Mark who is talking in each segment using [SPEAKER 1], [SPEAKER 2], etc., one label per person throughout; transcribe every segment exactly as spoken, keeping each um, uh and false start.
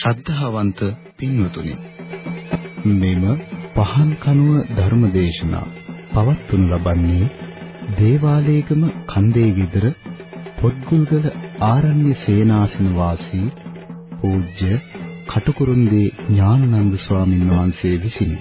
[SPEAKER 1] ශ්‍රද්ධාවන්ත පින්වතුනි, මෙම පහන් කනුව ධර්මදේශනා පවත්වනු ලබන්නේ දේවාලේගම කන්දේ විදර පොත්ගුල්ගල ආරණ්‍ය සේනාසන වාසී පූජ්‍ය කටුකුරුන්දී ඥානানন্দ ස්වාමීන් වහන්සේ විසිනි.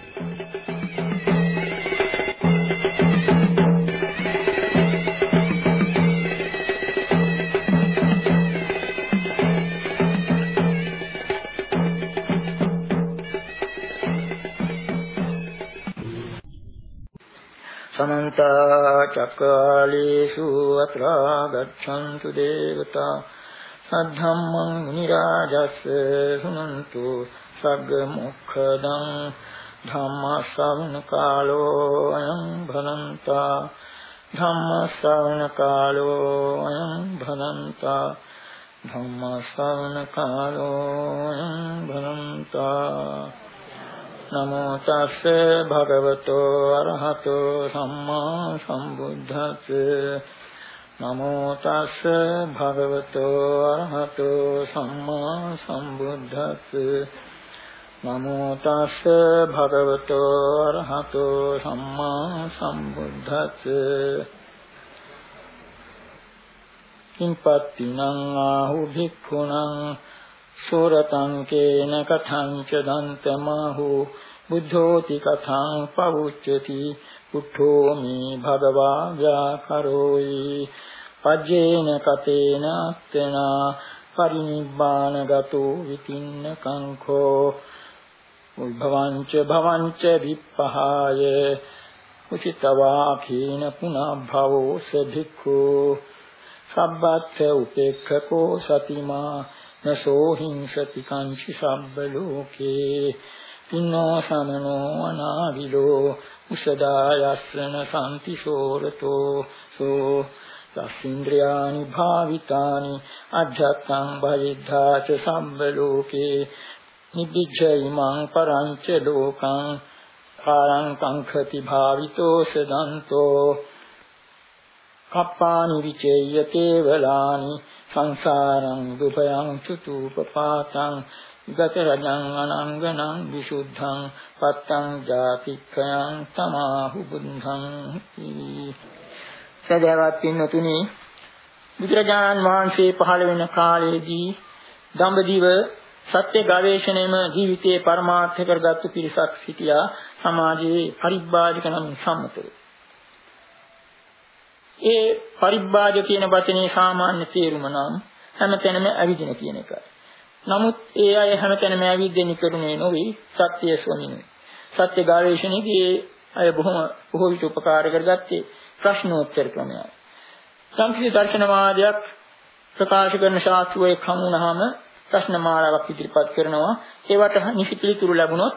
[SPEAKER 2] समन्त चक्रालेषु अत्रा गच्छन्तु देवता सद्धम्मं मुनिराजस्य सुनन्तु सग्मुखदं धम्मश्रवणकालो अयं भदन्ता धम्मश्रवणकालो अयं भदन्ता धम्मश्रवणकालो अयं भदन्ता नमो तस्से भगवतो अरहतो सम्मा सम्बुद्धस्से नमो तस्से भगवतो अरहतो सम्मा सम्बुद्धस्से नमो तस्से भगवतो अरहतो सम्मा सम्बुद्धस्से किंपत्तिनं आहु भिक्खुनं सुरतं केन कथं च दन्तमाहु बुद्धोति कथं पवुच्यति पुट्ठो मे भगवा व्याकरोयि पज्येन कतेन अत्तना परिनिब्बाणगतो वितिन्न कंखो उद्भवञ्च भवञ्च विप्पहाय उचितवाखेन पुनः भवो स भिक्खु सब्बत्थ उपेक्षको सतिमा नसो हिंसति कांचि सब्बलोके तिन्नो समनो अनाविलो उषदायस्रन शान्ति सोरतो सो तस्इन्द्रियाणि भावितानि अध्यात्मं भविद्धा च सब्बलोके निबिज्ज इमं परं च लोकं पारं कंखति भावितो सदन्तो कप्पानि विचेय केवलानि संसारं दुभयं चतुपपातं गतरजं अनंगनं विशुद्धं पत्तं जातिक्षयं तमाहु बुद्धं සදහවත් පින්වතුනි, බුදුරජාණන් වහන්සේ පහළ වෙන කාලයේදී දඹදිව සත්‍ය ගවේෂණයම ජීවිතයේ පරමාර්ථ කරගත්තු පිරිසක් සිටියා. සමාජයේ පරිබ්බාජක නම් සම්මතව. ඒ පරිබ්බාජ කියන වචනේ සාමාන්‍ය තේරුම නම් හැමතැනම ඇවිදින කියන එකයි. නමුත් ඒ අය හැමතැනම ඇවිදින්න කරුණේ නොවේ සත්‍ය ස්වමිනුයි. සත්‍ය ගවේෂණයේදී අය බොහොම බොහෝ විට උපකාර කරගත්තේ ප්‍රශ්නෝත්තර ක්‍රමයයි. සංකීර්ණ දර්ශනවාදයක් ප්‍රකාශ කරන ශාස්ත්‍රයේ කමුණාම ප්‍රශ්න මාලාවක් ඉදිරිපත් කරනවා. ඒවට නිසි පිළිතුරු ලැබුණොත්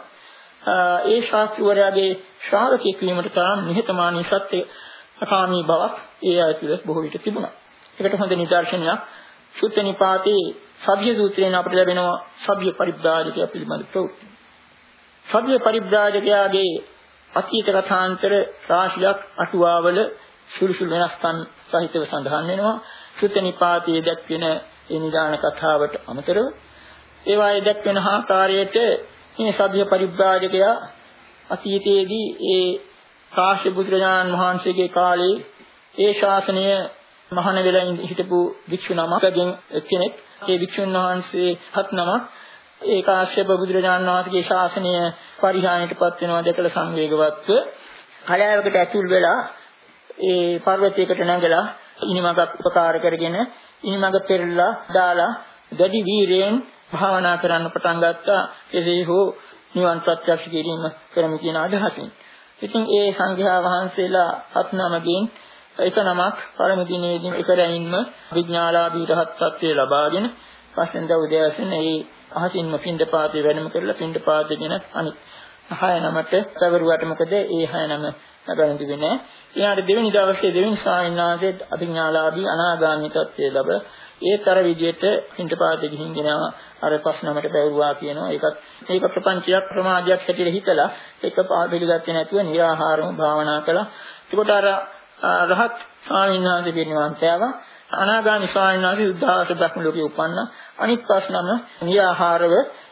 [SPEAKER 2] ඒ ශාස්ත්‍රවරයාගේ ශ්‍රාවකෙක් වීමට තරම් නිහතමානී සත්‍ය අකාමී බවක් ඒ අයතුල බොහෝ විට තිබුණා. ඒකට හොඳ නිදර්ශනයක් සුත්ත නිපාතේ සබ්ය සූත්‍රයෙන් අපිට ලැබෙනවා සබ්ය පරිබ්‍රාජකයා පිළිබඳ ප්‍රවෘත්ති. සබ්ය පරිබ්‍රාජකයාගේ අතීත කථාන්තර රාශියක් අටුවාවල සුළු සුළු වෙනස්කම් සහිතව සඳහන් වෙනවා. සුත්ත නිපාතයේ දැක්වෙන ඒ නිදාන කතාවට අමතරව ඒවායේ දැක්වෙන ආකාරයට මේ සබ්ය පරිබ්‍රාජකයා අතීතයේදී ඒ කාශ්‍යප බුදුරජාණන් වහන්සේගේ කාලේ ඒ ශාසනය මහාන වෙලා හිටපු භික්ෂු නමකගෙන් කෙනෙක්. ඒ භික්ෂුන් වහන්සේ හත් නමක් ඒ කාශ්‍යප බුදුරජාණන් වහන්සේගේ ශාසනය පරිහානියටපත් වෙනවා දැකලා සංවේගවත්ව කලාවකට ඇතුල් වෙලා ඒ පර්වතයකට නැගලා ඉනිමගක් උපකාර කරගෙන ඉනිමග පෙරලා දාලා දැඩි වීරයෙන් භාවනා කරන්න පටන් ගත්තා. එසේ හෝ නිවන් ප්‍රත්‍යක්ෂ කිරීම කරමු කියන අදහසින්. ඉතින් ඒ සංඝයා වහන්සේලා හත් නමකින් එක නමක් පළමු දිනේදී එක රැයින්ම විඥාලාභී රහත් ත්‍ත්වය ලබාගෙන පස්වෙන් දා උදෑසන ඒ අහසින්ම පින්ඩපාතේ වැඩම කරලා පින්ඩපාතේගෙන අනිත් හය නමට සවරුවට මොකද ඒ හය නම ගණන් දෙන්නේ නැහැ. ඊළඟ දෙවෙනි දවසේ දෙවෙනි ස්වාමීන් වහන්සේ අභිඥාලාභී අනාගාමී ත්‍ත්වය ලැබ ඒතර විදියට පින්ඩපාතේ ගිහින් ගෙනවා අර පස් නමට බැවුවා කියනවා. ඒකත් ඒක ප්‍රපංචයක් ප්‍රමාදයක් හැටියට හිතලා ඒක පිළිගත්තේ නැතුව නිරාහාරව භාවනා කළා. ඒකට අර රහත් ස්වාමීන් වහන්සේ පිරිනිවන් පෑවා. අනාගාමී ස්වාමීන් වහන්සේ උද්ධාස බ්‍රහ්ම ලෝකේ උපන්නා. අනිත් පස් නම නිරාහාරව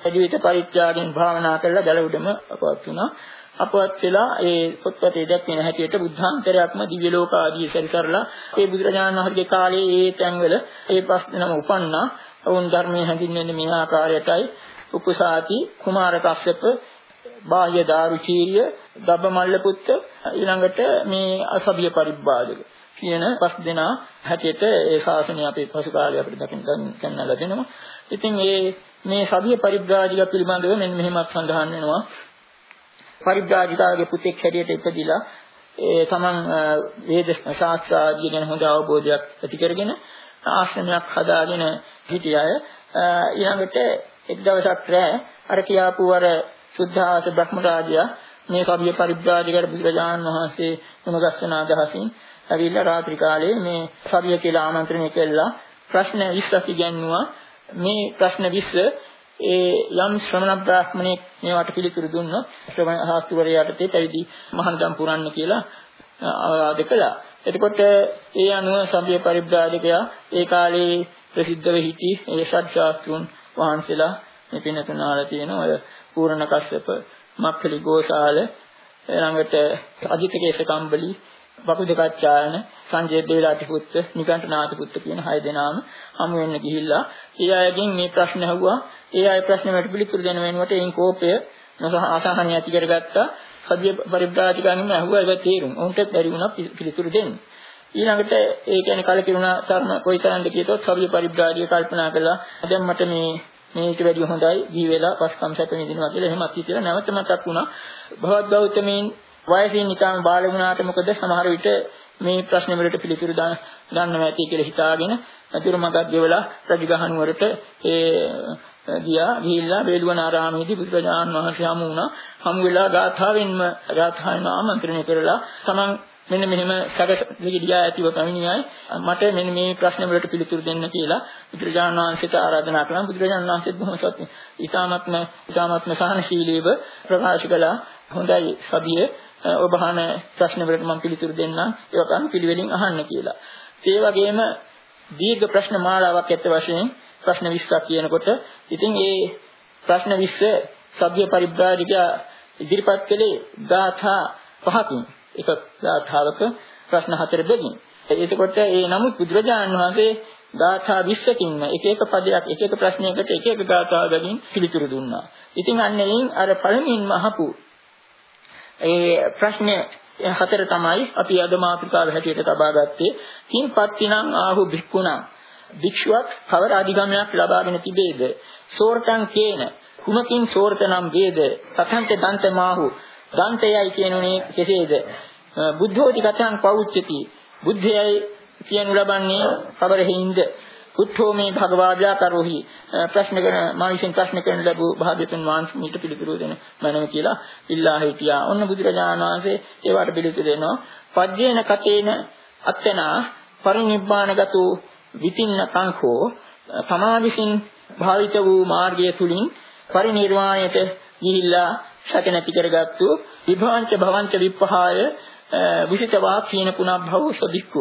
[SPEAKER 2] ජීවිත පරිත්‍යාගයෙන් භාවනා කරලා ගල උඩම අපවත් වුණා. අපවත් වෙලා ඒ පොත්පතේ දැක්වෙන හැටියට බුද්ධාන්තරයක්ම දිව්‍ය ලෝක ආදී සැරිසරලා ඒ බුදුරජාණන් වහන්සේගේ කාලේ ඒ තැන්වල ඒ පස් දෙනම උපන්නා. වුන් ධර්මයේ හැඳින්වෙන්නේ මේ ආකාරයටයි. උපසාති, කුමාර කස්සප, බාහ්‍ය දාරුචීරිය, දබ්බමල්ල පුත්ත, ඊළඟට මේ අසභ්‍ය පරිබ්බාජක කියන පස් දෙනා හැටියට ඒ ශාසනය අපේ පසු කාලේ අපිට දකින්න ගන්න ලැබෙනවා. ඉතින් මේ මේ සභ්‍ය පරිබ්‍රාජික පිළිබඳව මෙන්න මෙහෙමත් සඳහන් වෙනවා. පරිබ්‍රාජිකාගේ පුතෙක් හැටියට ඉපදිලා ඒ තමන් වේද ශාස්ත්‍ර ආදී ගැන හොඳ අවබෝධයක් ඇති කරගෙන ආශ්‍රමයක් හදාගෙන හිටිය අය ඊළඟට එක් දවසක් රැ අර කියාපු අර සුද්ධාස බ්‍රහ්මරාජයා මේ සභ්‍ය පරිබ්‍රාජිකට බුදුරජාණන් වහන්සේ මුණගස්සන අදහසින් ඇවිල්ලා රාත්‍රී කාලේ මේ සභ්‍ය කියලා ආමන්ත්‍රණය කළා. ප්‍රශ්න විස්සක් ඉගෙනුවා. මේ ප්‍රශ්න විස්ස ඒ යම් ශ්‍රමණ බ්‍රාහ්මණෙක් මේවට පිළිතුරු දුන්නොත් ශ්‍රමණ ශාස්ත්‍රවරයාට පැවිදි මහානදම් පුරන්න කියලා ආවාද කළා. එතකොට ඒ අනුව සභ්‍ය පරිබ්‍රාජකයා ඒ කාලේ ප්‍රසිද්ධව සිටි ඒ ශාස්ත්‍රඥ වහන්සේලා මේ පින්නතුනාලා තියෙන ඔය පූර්ණ කස්සප, මක්ඛලි ගෝසාල, ළඟට අජිතකේශ කම්බලි, වකුදකච්චායන, සංජය බේලාටි පුත්ත, නිකණ්ඨනාථ පුත්ත කියන හය දෙනාම හමු වෙන්න ගිහිල්ලා ඒ අයගෙන් මේ ප්‍රශ්න අහුවා. ඒ අය ප්‍රශ්න වලට පිළිතුරු දෙන වෙනුවට එයින් කෝපය අසහනය ඇති කරගත්තා. සභ්‍ය පරිබ්‍රාජකයන්ගෙන් අහුවා ඒක තේරුම්. උන්ට බැරි වුණා පිළිතුරු දෙන්න. ඊළඟට ඒ කියන්නේ කලකිරුණා තරම කොයිතරම්ද කියතොත් සභ්‍ය පරිබ්‍රාජකය කල්පනා කළා දැන් මට මේ මේක වැඩි හොඳයි ජී වෙලා පස්කම් සැප විඳිනවා කියලා එහෙමත් හිතලා නැවත මතක් වුණා. භවත් ගෞතමීන් වයසින් නිකන් බාල වුණාට මොකද සමහර විට මේ ප්‍රශ්න වලට පිළිතුරු ගන්නවා ඇති කියලා හිතාගෙන අතුරු මගක් ගෙවලා රජගහනුවරට ඒ ගියා. ගිහිල්ලා වේළුවනාරාමයේදී බුදුරජාණන් වහන්සේ හමු වුණා. හමු වෙලා ගාථාවෙන්ම ගාථාවෙන් ආමන්ත්‍රණය කරලා තමන් මෙන්න මෙහෙම සැකසෙලියා ඇතිව පැමිණියයි මට මෙන්න මේ ප්‍රශ්න වලට පිළිතුරු දෙන්න කියලා බුදුරජාණන් වහන්සේට ආරාධනා කළා. බුදුරජාණන් වහන්සේ බොහොම සත්‍ය ඊ타මත්ම ඊ타මත්ම සහනශීලීව ප්‍රකාශ කළා. හොඳයි සභිය ඔබ අහන ප්‍රශ්න වලට මම පිළිතුරු දෙන්නම්. ඒක අනුව පිළිවෙලින් අහන්න කියලා. ඒ වගේම දීර්ඝ ප්‍රශ්න මාලාවක් ඇත්ත වශයෙන් ප්‍රශ්න විස්සක් කියනකොට ඉතින් ඒ ප්‍රශ්න විස්ස සභ්‍ය පරිබ්‍රාජකයා ඉදිරිපත් කළේ ගාථා පහකින්. එක ගාථාවක ප්‍රශ්න හතර බෙදින්. එතකොට ඒ නමුත් බුදුරජාණන් වහන්සේ ගාථා විස්සකින්ම එක එක පදයක් එක එක ප්‍රශ්නයකට එක එක ගාථාවකින් පිළිතුරු දුන්නා. ඉතින් අන්නේයින් අර පළමුවෙන්ම අහපු ඒ ප්‍රශ්න හතර තමයි අපි අද මාතෘකාව හැටියට තබා ගත්තේ. කිම්පත්තිනම් ආහු භික්ඛුණං භික්ෂුවක් කවර අධිගමයක් ලබාගෙන තිබේද? සෝර්තං කේන කුමකින් සෝර්තනම් වේද? තතන්ත දන්තමාහු දන්තයයි කියනුනේ කෙසේද? බුද්ධෝති කතං පෞච්චති බුද්ධයයි කියනු ලබන්නේ කවරෙහිඳ? උත්තෝ මේ භගවා ව්‍යාකරෝහි ප්‍රශ්න කරන මානසික ප්‍රශ්න කරන ලැබූ භාග්‍යතුන් වහන්සේ මීට පිළිතුරු දෙන මනම කියලා ඉල්ලා හිටියා. ඔන්න බුදුරජාණන් වහන්සේ ඒවට පිළිතුරු දෙනවා. පජ්ජේන කතේන අත්තනා පරිනිබ්බානගතෝ විතින්න කංකෝ තමා විසින් භාවිත වූ මාර්ගය තුලින් පරිනිර්වාණයට ගිහිල්ලා සැක නැති කරගත්තු විභවංච භවංච විප්පහාය විසිතවා කීන පුනබ්භව සදික්කු.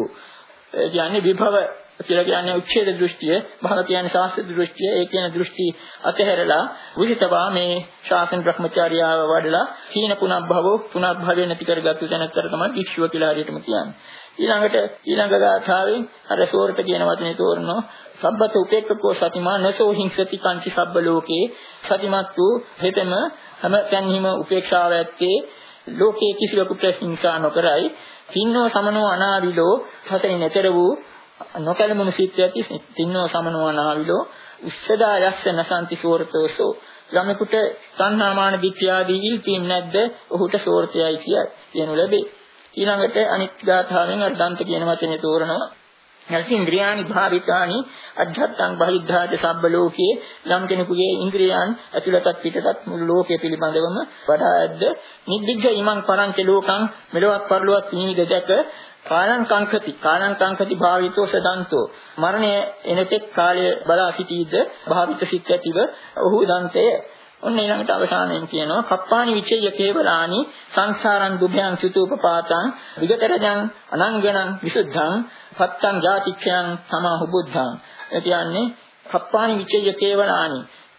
[SPEAKER 2] ඒ කියන්නේ විභව කියලා කියන්නේ උච්ඡේද දෘෂ්ටිය, භව කියන්නේ ශාස්ත්‍ර දෘෂ්ටිය. ඒ කියන දෘෂ්ටි අතහැරලා විසිතවා මේ ශාසන බ්‍රහ්මචාරියාව වඩලා කීන පුනබ්භව පුනබ්භවය නැති කරගත්තු තැනත්තර තමයි වික්ෂුව කියලා හරියටම කියන්නේ. ඊළඟට ඊළඟ ගාථාවෙන් අර සෝරත කියන වචනේ තෝරනවා. සබ්බත උපේක්ඛකෝ සතිමා නසෝ හිංසති කංචි සබ්බ ලෝකේ සතිමත් වූ හෙතම හැම තැන්හිම උපේක්ෂාව ඇත්තේ ලෝකේ කිසිවෙකුට හිංසා නොකරයි. තින්නෝ සමනෝ අනාවිලෝ සතරින් එතර වූ නොකලමුණු සිත් ඇති තින්නෝ සමනෝ අනාවිලෝ උස්සදා යස්ස නසන්ති සෝරතෝසෝ. ළමෙකුට තණ්හාමාන දිත්‍යාදී ඉල්පීම් නැද්ද? ඔහුට සෝරතයයි කියයි කියනු ලැබේ. ඊළඟට අනිත් ගාථාවෙන් අර දන්ත කියන වචනේ තෝරනවා. නරසින්ද්‍රියානි භාවිතානි අධ්‍යාත්තං බහිද්ධාච සබ්බ ලෝකේ. යම් කෙනෙකුගේ ඉන්ද්‍රියයන් ඇතුළතත් පිටතත් මුළු ලෝකයේ පිළිබඳවම වඩා ඇද්ද නිබ්බිජ්ජ ඉමං පරංච ලෝකං මෙලොවක් පරලොවක් නිවිද දැක කාලං කංකති කාලං කංකති භාවිතෝ සදන්තෝ. මරණය එනතෙක් කාලය බලා සිටීද භාවිත සිත් ඇතිව ඔහු දන්තය. ඔන්න ඊළඟට අවසානයෙන් කියනවා කප්පානි විචේය කේවලානි සංසාරං දුභයං චුතූපපාතං විගතරජං අනංගණං විසුද්ධං පත්තං ජාතික්ඛයන් සමාහු බුද්ධං. ඒ කියන්නේ කප්පානි විචේය කේවලානි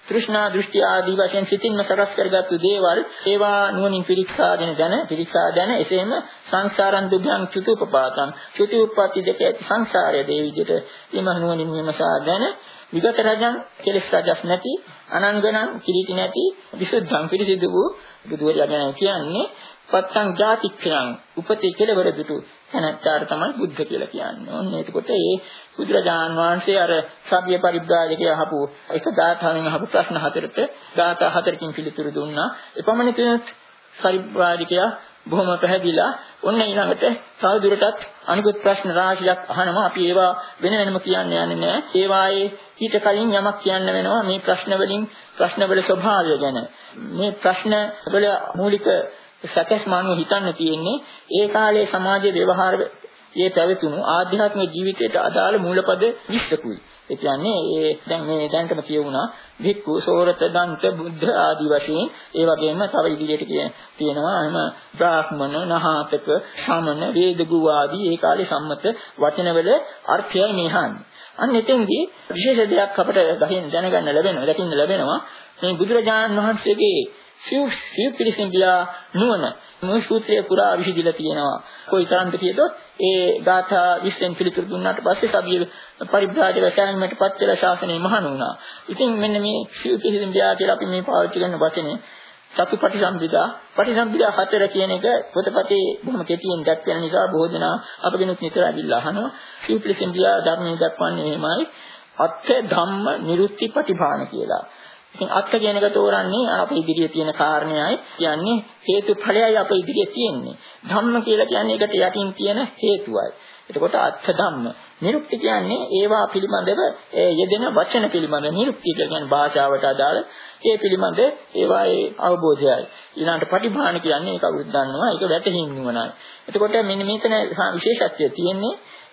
[SPEAKER 2] තෘෂ්ණා දෘෂ්ටි ආදී වශයෙන් සිතින්ම සකස් කරගත්තු දේවල් ඒවා නුවණින් පිරික්සාගෙන දැන පිරික්සා දැන එසේම සංසාරං දුභ්‍යං චුතුපපාතං චුති උප්පත්ති දෙක ඇති සංසාරයේ දේ විදිහට ඊම නුවණින් විමසා දැන විගත රජං කෙලස් රජස් නැති අනංගනං කිලිටි නැති විසුද්ධං පිරිසිදු වූ බුදුවරයා ගැන කියන්නේ පත්තං ජාතික්ඛණං උපතේ කෙලවර දුටු තැනට තමයි බුද්ධ කියලා කියන්නේ. ඔන්න එතකොට ඒ බුදුරජාන් වහන්සේ අර සබ්බ්‍ය පරිබ්‍රාජකයා අහපු එක ගාථාවෙන් අහපු ප්‍රශ්න හතරට ගාථා හතරකින් පිළිතුරු දුන්නා. එපමණකින් පරිබ්‍රාජකයා බොහොම පැහැදිලා ඔන්න ඊළඟට තවදුරටත් අනිකුත් ප්‍රශ්න රාශියක් අහනවා. අපි ඒවා වෙන වෙනම කියන්න යන්නේ නැහැ. ඒවායේ ඊට කලින් යමක් කියන්න වෙනවා මේ ප්‍රශ්න වලින් ප්‍රශ්නවල ස්වභාවය ගැන. මේ ප්‍රශ්න වල මූලික සැකස් මානුව හිතන්න තියෙන්නේ ඒ කාලේ සමාජයේ ව්‍යවහාරයේ පැවතුණු ආධ්‍යාත්මික ජීවිතයට අදාළ මූලපද විස්සකුයි. ඒ කියන්නේ ඒ දැන් මේ දැනටම කියවුණා භික්ඛු සෝරත දන්ත බුද්ධ ආදී වශයෙන් ඒ වගේම තව ඉදිරියට තියෙනවා එහෙම බ්‍රාහ්මණ නහාතක සමන වේදගු ආදී ඒ කාලේ සම්මත වචනවල අර්ථයයි මේහන්නේ. අන්න එතෙන්දී විශේෂ දෙයක් අපිට ගහින් දැනගන්න ලැබෙනවා දකින්න ලැබෙනවා මේ බුදුරජාණන් වහන්සේගේ සිව් සිව් පිළිසින්දියා නුවණ මේ සූත්‍රය පුරා විහිදිලා තියෙනවා. කොයිතරම්ද කියතොත් ඒ ගාථා විස්සෙන් පිළිතුරු දුන්නාට පස්සේ සබ්බ්‍ය පරිබ්‍රාජක සෑමීමට පත් වෙලා ශාසනය මහාන වුණා. ඉතින් මෙන්න මේ සිව් පිළිසින්දියා කියලා අපි මේ පාවිච්චි කරන වචනේ චතුපටිසම්භිදා පටිසම්භිදා හතර කියන එක පොතපතේ බොහොම කෙටියෙන් දැක්වෙන නිසා බොහෝ දෙනා අපගෙනුත් නිතර අවිල්ලා අහනවා. සිව් පිළිසින්දියා ධර්මයේ දක්වන්නේ එහෙමයි. අත්ථ ධම්ම නිරුක්ති පටිභාන කියලා. ඉතින් අත්ථ කියන එක තෝරන්නේ අපේ ඉදිරියේ තියෙන කාරණේයි කියන්නේ හේතුඵලයයි අපේ ඉදිරියේ තියෙන්නේ. ධම්ම කියලා කියන්නේ ඒකට යටින් තියෙන හේතුවයි. එතකොට අත්ථ ධම්ම. නිරුක්ති කියන්නේ ඒවා පිළිබඳව යෙදෙන වචන පිළිබඳ නිරුක්ති කියන්නේ භාෂාවට අදාළ ඒ පිළිබඳ ඒවායේ අවබෝධයයි. ඊළඟට පටිභාන කියන්නේ ඒක අවුරුද්ද ගන්නවා ඒක වැටහින් නුවණයි. එතකොට මෙන්න මේකන විශේෂත්වය තියෙන්නේ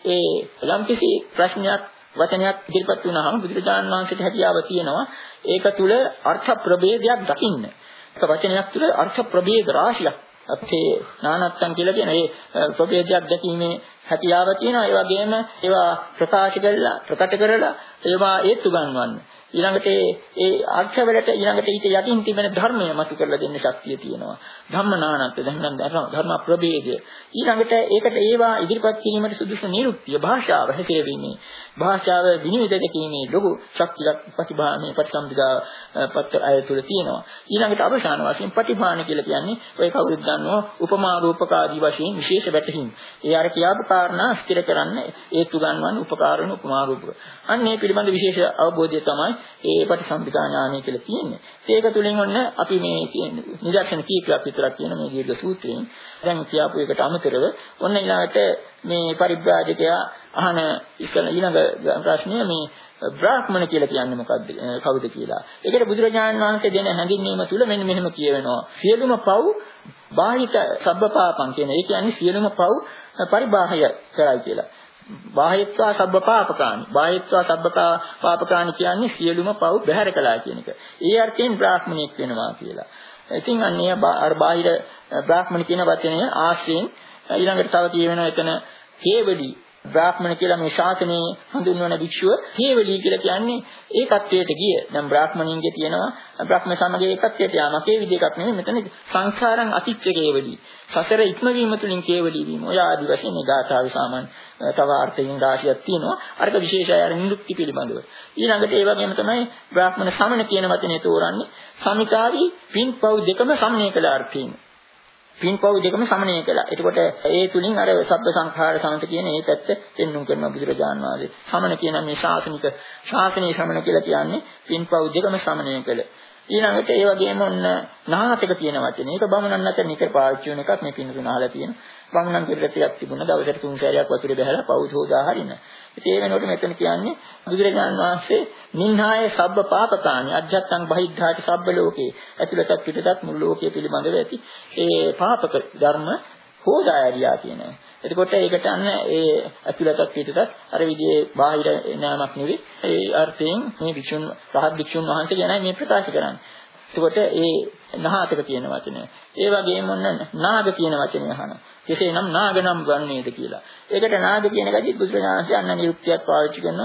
[SPEAKER 2] ඒ යම්කිසි ප්‍රශ්නයක් වචනයක් ඉදිරිපත් වුණාම බුදුරජාණන් වහන්සේට හැකියාව තියෙනවා ඒක තුල අර්ථ ප්‍රභේදයක් දකින්න. ඒක වචනයක් තුල අර්ථ ප්‍රභේද රාශියක් අපේ නානත්තන් කියලා කියන ඒ ප්‍රභේදයක් දැකීමේ හැකියාව තියෙනවා. ඒ වගේම ඒවා ප්‍රකාශ කරලා ප්‍රකට කරලා ඒවා ඒත්තු ගන්නවන්න. ඊළඟට ඒ අර්ථවලට ඊළඟට ඊට යටින් තිබෙන ධර්මය මතු කරලා දෙන්න ශක්තිය තියෙනවා. ධම්මනානත් දැන් ධර්ම ප්‍රභේදය. ඊළඟට ඒකට ඒවා ඉදිරිපත් කිරීමට සුදුසු නිරුක්තිය භාෂාව හැසිරෙන්නේ. භාෂාව විනිවිද දැකීමේ ලොකු ශක්තියක් ප්‍රතිභාමේ ප්‍රතිසම්පදා පත් අය තුළ තියෙනවා. ඊළඟට අවසාන වශයෙන් ප්‍රතිභාන කියලා කියන්නේ ඔය කවුරුත් දන්නවා උපමා රූපක ආදී වශයෙන් විශේෂ වැටහීම්. ඒ අර කියාපු කාරණා ස්ථිර කරන්න ඒතු ගන්නවන්නේ උපකාර වෙන උපමා රූපක. අන්න මේ පිළිබඳ විශේෂ අවබෝධය තමයි ඒ ප්‍රතිසම්පදා ඥානය කියලා කියන්නේ. ඒක තුලින් ඔන්න අපි මේ නිදර්ශන කීපයක් විතරක් කියන මේ දීර්ඝ සූත්‍රයෙන් දැන් කියාපු එකට අමතරව ඔන්න ඊළඟට මේ පරිබ්‍රාජකයා අහන ඉස්සන ඊළඟ ප්‍රශ්නය මේ බ්‍රාහ්මණ කියලා කියන්නේ මොකද්ද කවුද කියලා. ඒකට බුදුරජාණන් වහන්සේ දෙන හැඳින්වීම තුල මෙන්න මෙහෙම කියවෙනවා. සියලුම පව් බාහිත සබ්බපාපං කියන. ඒ කියන්නේ සියලුම පව් පරිබාහය කරයි කියලා. බාහිත්වා සබ්බපාපකානි. බාහිත්වා සබ්බපාපකානි කියන්නේ සියලුම පව් බැහැර කළා කියන එක. ඒ අර්ථයෙන් බ්‍රාහ්මණෙක් වෙනවා කියලා. ඉතින් අන්නේ අර බාහිර බ්‍රාහ්මණ කියන වචනය ආශ්‍රයෙන් ඊළඟට තව කියවෙනවා එතන හේවලි බ්‍රාහ්මණ කියලා මේ ශාසනයේ හඳුන්වන භික්ෂුව හේවලි කියලා කියන්නේ ඒකත්වයට ගිය. දැන් බ්‍රාහ්මණින්ගේ තියෙනවා බ්‍රාහ්ම සමගයේ ඒකත්වයට යාමක්. ඒ විදිහ එකක් නෙමෙයි මෙතන සංසාරං අතිච්ච කේවලි. සසර ඉක්මවීම තුලින් කේවලි වීම. ඔය ආදි වශයෙන් මේ ගාථාවේ සාමාන්‍ය තව අර්ථයෙන් රාශියක් තියෙනවා. අරක විශේෂය අර නිරුක්ති පිළිබඳව. ඊළඟට ඒ වගේම තමයි බ්‍රාහ්මණ සමන කියන වචනේ තෝරන්නේ. සමිතාවි පින්පව් දෙකම සමනය කළ අර්ථයෙන්. පින්පව් දෙකම සමනය කළා. එතකොට ඒ තුලින් අර සබ්බ සංඛාර සමත කියන ඒ පැත්ත පෙන්වුම් කරන බුදුරජාණන් වහන්සේ. සමන කියන මේ ශාසනික ශාසනීය සමන කියලා කියන්නේ පින්පව් දෙකම සමනය කළ. ඊළඟට ඒ වගේම ඔන්න නාටක කියන වචනේ. ඒක බමුණන් අතර නිතර පාවිච්චි වෙන එකක් මේ පින්තුන අහලා තියෙනවා. බමුණන් කියලා ටිකක් තිබුණා. දවසට තුන් සැරයක් වතුරේ බහැලා පව් හොදා හරින. ඉතින් ඒ වෙනකොට මෙතන කියන්නේ බුදුරජාණන් වහන්සේ නින්හාය සබ්බ පාපකානි අජ්ජත්තං බහිද්ධාති සබ්බ ලෝකේ ඇතුළතත් පිටතත් මුළු ලෝකයේ පිළිබඳව ඇති ඒ පාපක ධර්ම හොදාරියා කියනවා. එතකොට ඒකට අන්න ඒ ඇතුළතත් පිටතත් අර විදිහේ බාහිර නෑමක් නෙවෙයි. ඒ අර්ථයෙන් මේ වික්ෂුන් රහත් වික්ෂුන් වහන්සේ ගැන මේ ප්‍රකාශ කරන්නේ. එතකොට ඒ නහාතක කියන වචනය. ඒ වගේම ඔන්න නාග කියන වචනය අහනවා. කෙසේනම් නාගනම් වන්නේද කියලා. ඒකට නාග කියන එකදී බුදුරජාණන් වහන්සේ අන්න නිරුක්තියක් පාවිච්චි කරනවා.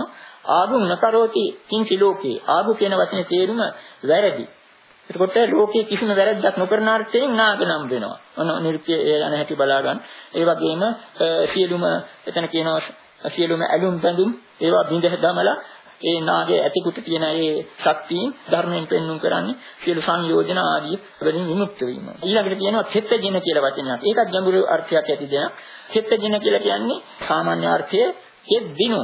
[SPEAKER 2] ආගුම් නකරෝති කිංචි ලෝකේ. ආගු කියන වචනේ තේරුම වැරදි. එතකොට ලෝකයේ කිසිම වැරද්දක් නොකරන අර්ථයෙන් නාග නම් වෙනවා. ඔන්න නිර්පය යන හැටි බලා ගන්න. ඒ වගේම සියලුම එතන කියනවා සියලුම ඇලුම් බඳුම් ඒවා බිඳ දමලා ඒ නාගයේ ඇතිකුට තියෙන ඒ ශක්තියින් ධර්මයෙන් පෙන්වුම් කරන්නේ සියලු සංයෝජන ආදී වලින් විමුක්ත වීම. ඊළඟට කියනවා කෙත්තජින කියලා වචනයක්. ඒකත් ගැඹුරු අර්ථයක් ඇති දෙයක්. කෙත්තජින කියලා කියන්නේ සාමාන්‍ය අර්ථය කෙද්දිනු.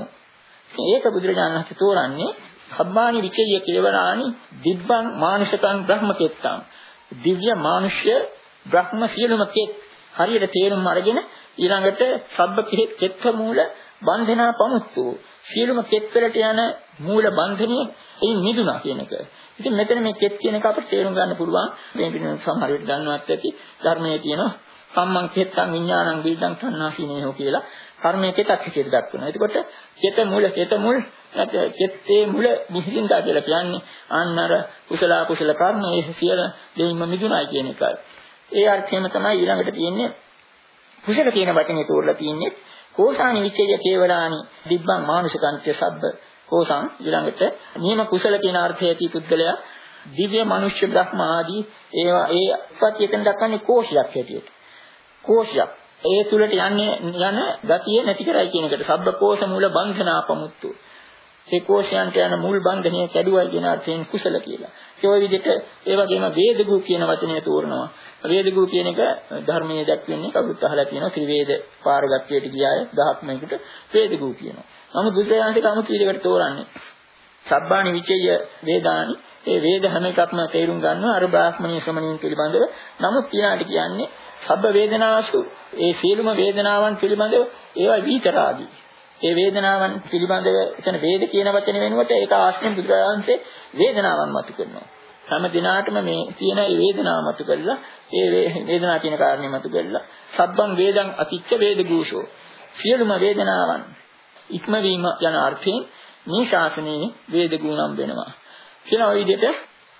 [SPEAKER 2] ඒක බුදුරජාණන් වහන්සේ තෝරන්නේ සබ්බානි විචය කේවලානි දිබ්බං මානුෂකං බ්‍රහ්මකෙත්තං. දිව්‍ය මානුෂ්‍ය බ්‍රහ්ම සියලුම කෙත් හරියට තේරුම් අරගෙන ඊළඟට සබ්බ කෙත්ත මූල බන්ධනා පමුක්තෝ සියලුම කෙත් වලට යන මූල බන්ධනිය එයින් මිදුණා කියන එක. ඉතින් මෙතන මේ කෙත් කියන එක අපිට තේරුම් ගන්න පුළුවන්. මේ පිළිවෙල සමහර විට දන්නවත් ඇති ධර්මයේ තියෙනවා කම්මං කෙත්තං විඥානං බීජං තණ්හාසීනේහෝ කියලා කර්මයේ කෙතක් විදිහට දක්වනවා. එතකොට කෙත මුල කෙත මුල් කෙත්තේ මුල මිහිඳා කියලා කියන්නේ අන්නර කුසල කුසල කර්ම ඒ සියල දෙයින්ම මිදුණායි කියන එකයි. ඒ අර්ථයම තමයි ඊළඟට තියෙන්නේ කුසල කියන වචනේ තෝරලා තියෙන්නේ කෝසානි විචය කේවලානි දිබ්බං මානුෂකංච සබ්බ කෝසං ඊළඟට නියම කුසල කියන අර්ථය ඇති පුද්ගලයා දිව්‍ය මනුෂ්‍ය බ්‍රහ්ම ආදී ඒවා ඒ උපත්යෙන් දක්වන්නේ කෝෂයක් හැටියට. කෝෂයක් ඒ තුලට යන්නේ යන ගතිය නැති කරයි කියන එකට සබ්බ කෝෂ මූල බන්ධනා පමුත්තු. ඒ කෝෂයන්ට යන මුල් බන්ධනය කැඩුවයි කියන අර්ථයෙන් කුසල කියලා. ඒ වගේ විදිහට ඒ වගේම වේදගු කියන වචනය තෝරනවා. වේදගු කියන එක ධර්මයේ දක්වන්නේ කවුරුත් අහලා තියෙනවා ත්‍රිවේද පාරගත්වයට ගියාය දහස් මේකට වේදගු කියනවා. නමුත් බුදුරජාණන්සේ කවුරුත් විදිහකට තෝරන්නේ සබ්බානි විචය වේදානි ඒ වේද හැම එකක්ම තේරුම් ගන්නවා අර බ්‍රාහ්මණීය ශ්‍රමණීන් පිළිබඳව. නමුත් ඊළාට කියන්නේ සබ්බ වේදනාසු ඒ සියලුම වේදනාවන් පිළිබඳව ඒවා විතරාදී. ඒ වේදනාවන් පිළිබඳව එතන වේද කියන වචනේ වෙනුවට ඒක ආශ්‍රයෙන් බුදුරජාණන්සේ වේදනාවන් මතු කරනවා. හැම දිනාටම මේ තියෙන ඒ වේදනාව මතු කරලා ඒ වේදනාව කියන කාරණේ මතු කරලා සබ්බං වේදං අතිච්ච වේදගූෂෝ සියලුම වේදනාවන් ඉක්මවීම යන අර්ථයෙන් මේ ශාසනයේ වේදගුණම් වෙනවා. කියන ওই විදිහට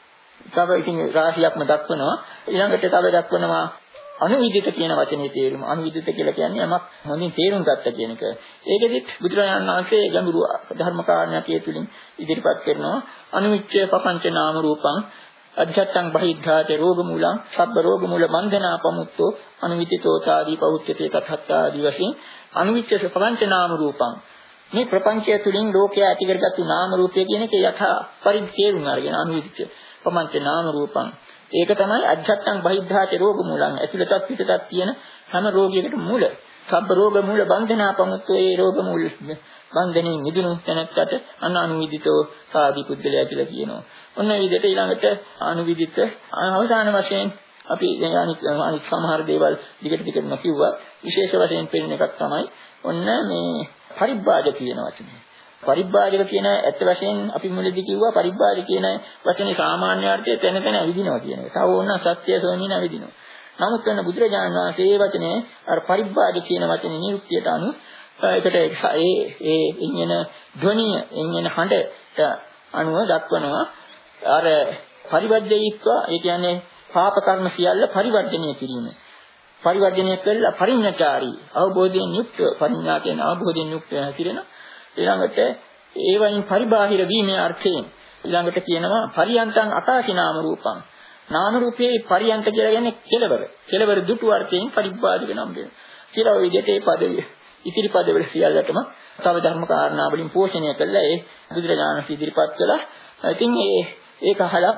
[SPEAKER 2] තව ඉතින් රාශියක්ම දක්වනවා. ඊළඟට තව දක්වනවා අනුවිදිත කියන වචනේ තේරුම. අනුවිදිත කියලා කියන්නේ යමක් හොඳින් තේරුම් ගත්ත කියන එක. ඒකෙදිත් බුදුරජාණන් වහන්සේ ගැඹුරු ධර්ම කාරණයක් ඒ තුලින් ඉදිරිපත් කරනවා. අනුවිච්ඡය පపంచ නාම රූපං අධ්‍යත්තං බහිද්ධාච රෝග මූලං සබ්බ රෝග මූල බන්ධනා පමුක්තෝ අනුවිතිතෝ සාදී පෞච්චතේ තථත්තා ආදී වශයෙන් අනුවිච්ඡය පపంచ නාම රූපං මේ ප්‍රපංචය තුලින් ලෝකයා ඇති කරගත්තු නාම රූපය කියන එක යථා පරිච්ඡේදම් අරගෙන අනුවිච්ඡය පపంచ නාම රූපං ඒක තමයි අධ්‍යත්තං බහිද්ධාච රෝග මූලං ඇතුළතත් පිටතත් තියෙන හැම රෝගයකට මූල සබ්බ රෝග මූල බන්ධනා පමුක්තෝ ඒ රෝග මූල බන්ධනේ මිදුණු තැනකට අනානුවිදිතෝ සාදී පුද්ගලයා කියලා කියනවා. ඔන්න ඒ විදිහට ඊළඟට අනුවිදිත අවසාන වශයෙන් අපි අනිත් අනිත් සමහර දේවල් දිගට දිගට නොකියුවා. විශේෂ වශයෙන් පෙන්නන එකක් තමයි ඔන්න මේ පරිබ්බාජ කියන වචනේ. පරිබ්බාජක කියන ඇත්ත වශයෙන් අපි මුලදී කිව්වා පරිබ්බාජ කියන වචනේ සාමාන්‍ය අර්ථය තැන තැන ඇවිදිනවා කියන එක. තව ඕන සත්‍ය සොයමින් ඇවිදිනවා. නමුත් වෙන බුදුරජාණන් වහන්සේ මේ වචනේ අර පරිබ්බාජ කියන වචනේ නිරුක්තියට අනුව ඒකට ඒ ඒ ඉන්න ධ්වනිය ඉන්න හඬට අනුව දක්වනවා අර පරිවර්ජයීත්ව ඒ කියන්නේ පාප කර්ම සියල්ල පරිවර්ජණය කිරීම. පරිවර්ජණය කළා පරිඥාචාරී අවබෝධයෙන් යුක්ත පරිඥා කියන අවබෝධයෙන් යුක්ත හැසිරෙන ඊළඟට ඒ වයින් පරිබාහිර වීමේ අර්ථයෙන් ඊළඟට කියනවා පරියන්තං අකාශී නාම රූපං නාම රූපයේ පරියන්ත කියලා කියන්නේ කෙලවර කෙලවර දුටු අර්ථයෙන් පරිබ්බාධික නම් වෙනවා කියලා ওই විදිහට ඒ පදවිය ඉතිරි පදවල සියල්ලටම තව ධර්ම කාරණා වලින් පෝෂණය කළා ඒ බුදුරජාණන් ඉදිරිපත් කළා. ඉතින් ඒ ඒක අහලා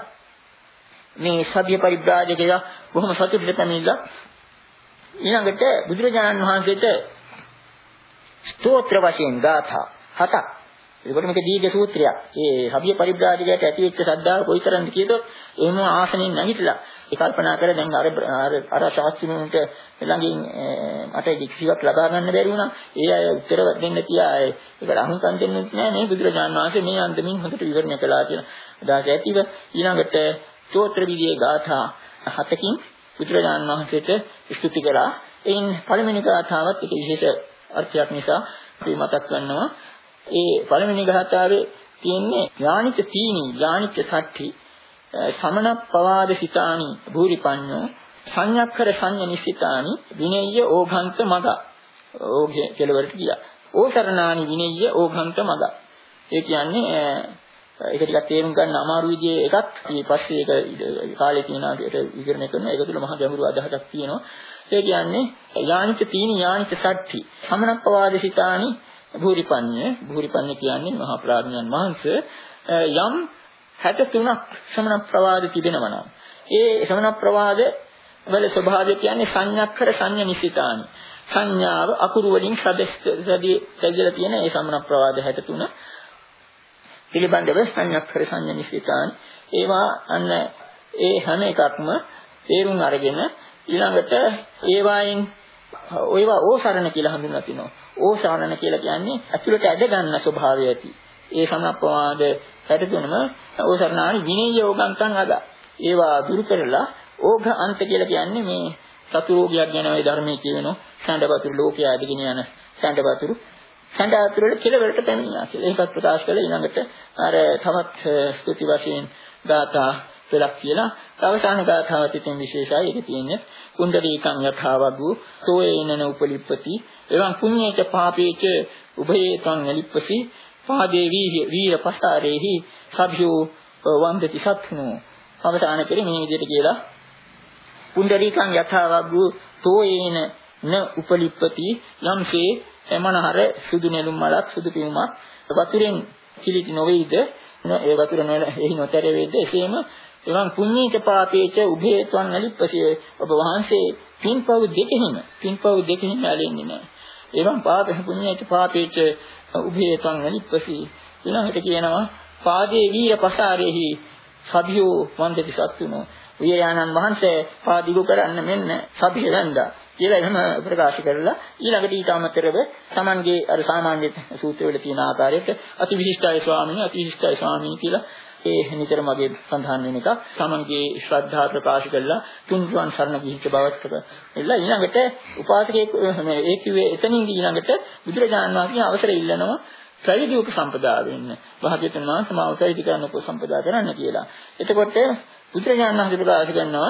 [SPEAKER 2] මේ සබ්බ පරිබ්‍රාජකයා බොහොම සතුටුට පැමිණිලා ඊළඟට බුදුරජාණන් වහන්සේට ස්තෝත්‍ර වශයෙන් ගාථා හතක්. ඒකට මේක දීඝ සූත්‍රයක්. ඒ සබ්බ පරිබ්‍රාජකයාට ඇතිවෙච්ච ශ්‍රද්ධාව කොයිතරම්ද කියතොත් එහෙම ආසනෙන් නැගිටලා ඒ කල්පනා කර දැන් අර අර ශාස්ත්‍රීයන්ට ළඟින් මට කිසිවක් ලබා ගන්න බැරි වුණා. ඒ අය උත්තර දෙන්න තියා ඒකට අහුම්කම් දෙන්නෙත් නෑ මේ බුදුරජාණන් වහන්සේ මේ අන්දමින් හොඳට විවරණය කළා කියන අදහස ඇතිව ඊළඟට ස්තෝත්‍ර විදියේ ගාථා හතකින් බුදුරජාණන් වහන්සේට ස්තුති කළා. එයින් පළවෙනි ගාථාවත් එක විශේෂ අර්ථයක් නිසා අපි මතක් කරනවා. ඒ පළවෙනි ගාථාවේ තියෙන්නේ ඥානික තීනි ඥානික සට්ටි සමන පවාද සිතානි භූරිපඤ්ඤෝ සංයක්ඛර සංඤ නිසිතානි විනෙය්‍ය ඕඝන්ත මග ඕගේ කෙලවරට ගියා. ඕසරණානි විනෙය්‍ය ඕඝන්ත මග ඒ කියන්නේ ඒක ටිකක් තේරුම් ගන්න අමාරු විදිහේ එකක්. ඊට පස්සේ ඒක කාලේ තියෙනාට විවරණය කරනවා. ඒක තුළ මහා ගැඹුරු අදහසක් තියෙනවා. ඒ කියන්නේ යානික තීනි යානික සට්ටි සමනප්පවාදසිතානි භූරිපඤ්ඤ භූරිපඤ්ඤ කියන්නේ මහා ප්‍රඥාන් වහන්සේ යම් හැට තුනක් ශ්‍රමණ ප්‍රවාද තිබෙනවා නම් ඒ ශ්‍රමණ ප්‍රවාද වල ස්වභාවය කියන්නේ සංඥාක්කර සංඥා නිසිතානි සංඥාව අකුරු වලින් සදස්දී සැදලා තියෙන ඒ ශ්‍රමණ ප්‍රවාද හැට තුන පිළිබඳව සංඥාක්කර සංඥා නිසිතානි ඒවා අන්න ඒ හැම එකක්ම තේරුම් අරගෙන ඊළඟට ඒවායින් ඒවා ඕසරණ කියලා හඳුන්වලා තිනවා. ඕසරණ කියලා කියන්නේ ඇතුළට ඇද ගන්න ස්වභාවය ඇති. ඒ සමප්‍රවාද හැටතුනම ඕසරණානි විනය යෝගංකං අද. ඒවා දුරු කරලා ඕඝ අන්ත කියලා කියන්නේ මේ සතු රෝගයක් ගැන ওই ධර්මයේ කියවෙනවා. සැඬවතුරු ලෝකයේ ඇදගෙන යන සැඬවතුරු සැඬවතුරු වල කෙලවරට පැමිණියා කියලා. ඒකත් ප්‍රකාශ කළා. ඊළඟට අර තවත් ස්තුති වශයෙන් ගාථා පෙළක් කියලා අවසාන ගාථාවත් ඉතින් විශේෂයි. ඒක තියෙන්නේ කුණ්ඩලීකං යථාවග්ගු සෝයේනන උපලිප්පති එවං පුඤ්ඤේච පාපේච උභයේතං එලිප්පසි පාදේ වීර පසාරේහි සභ්‍යෝ වන්දති සත්නෝ. අවසාන කරේ මේ විදිහට කියලා කුණ්ඩලීකං යථාවග්ගු සෝයේන න උපලිප්පති යම්සේ එමනහර සුදු නෙළුම් මලක් සුදු පියුමක් වතුරෙන් කිලිටි නොවේද ඒ වතුර එහි නොතර වේද එසේම එවන් පුඤ්ඤේච පාපේච උභේත්වං අලිප්පසිය ඔබ වහන්සේ පින්පව් දෙකෙහිම පින්පව් දෙකෙහිම ඇලෙන්නේ නැහැ. එවන් පාප පුඤ්ඤේච පාපේච උභේත්වං අලිප්පසි ඊළඟට කියනවා පාදේ වීර පසාරේහි සභියෝ වන්දති සත්තුනෝ වියයානන් වහන්සේ පාදිගු කරන්න මෙන්න සභිය වැන්දා කියලා එහෙම ප්‍රකාශ කරලා ඊළඟට ඊට අමතරව Tamanගේ අර සාමාන්‍ය සූත්‍රවල තියෙන ආකාරයට අති විශිෂ්ටයි ස්වාමීනි අති විශිෂ්ටයි ස්වාමීනි කියලා ඒ නිතරම වගේ සඳහන් වෙන එක Tamanගේ ශ්‍රද්ධාව ප්‍රකාශ කරලා තුන්වන් සරණ ගිහිච්ච බවත් එල්ලා ඊළඟට උපාසකයෙක් ඒ කිව්වේ එතනින් ඊළඟට බුදුරජාණන් වහන්සේ අවසර ඉල්ලනවා පැවිදි උපසම්පදා වෙන්න. භාග්‍යවතුන් වහන්සේ මාව පැවිදි කරන්න උපසම්පදා කරන්න කියලා. එතකොට බුදුරජාණන් වහන්සේ ප්‍රකාශ කරනවා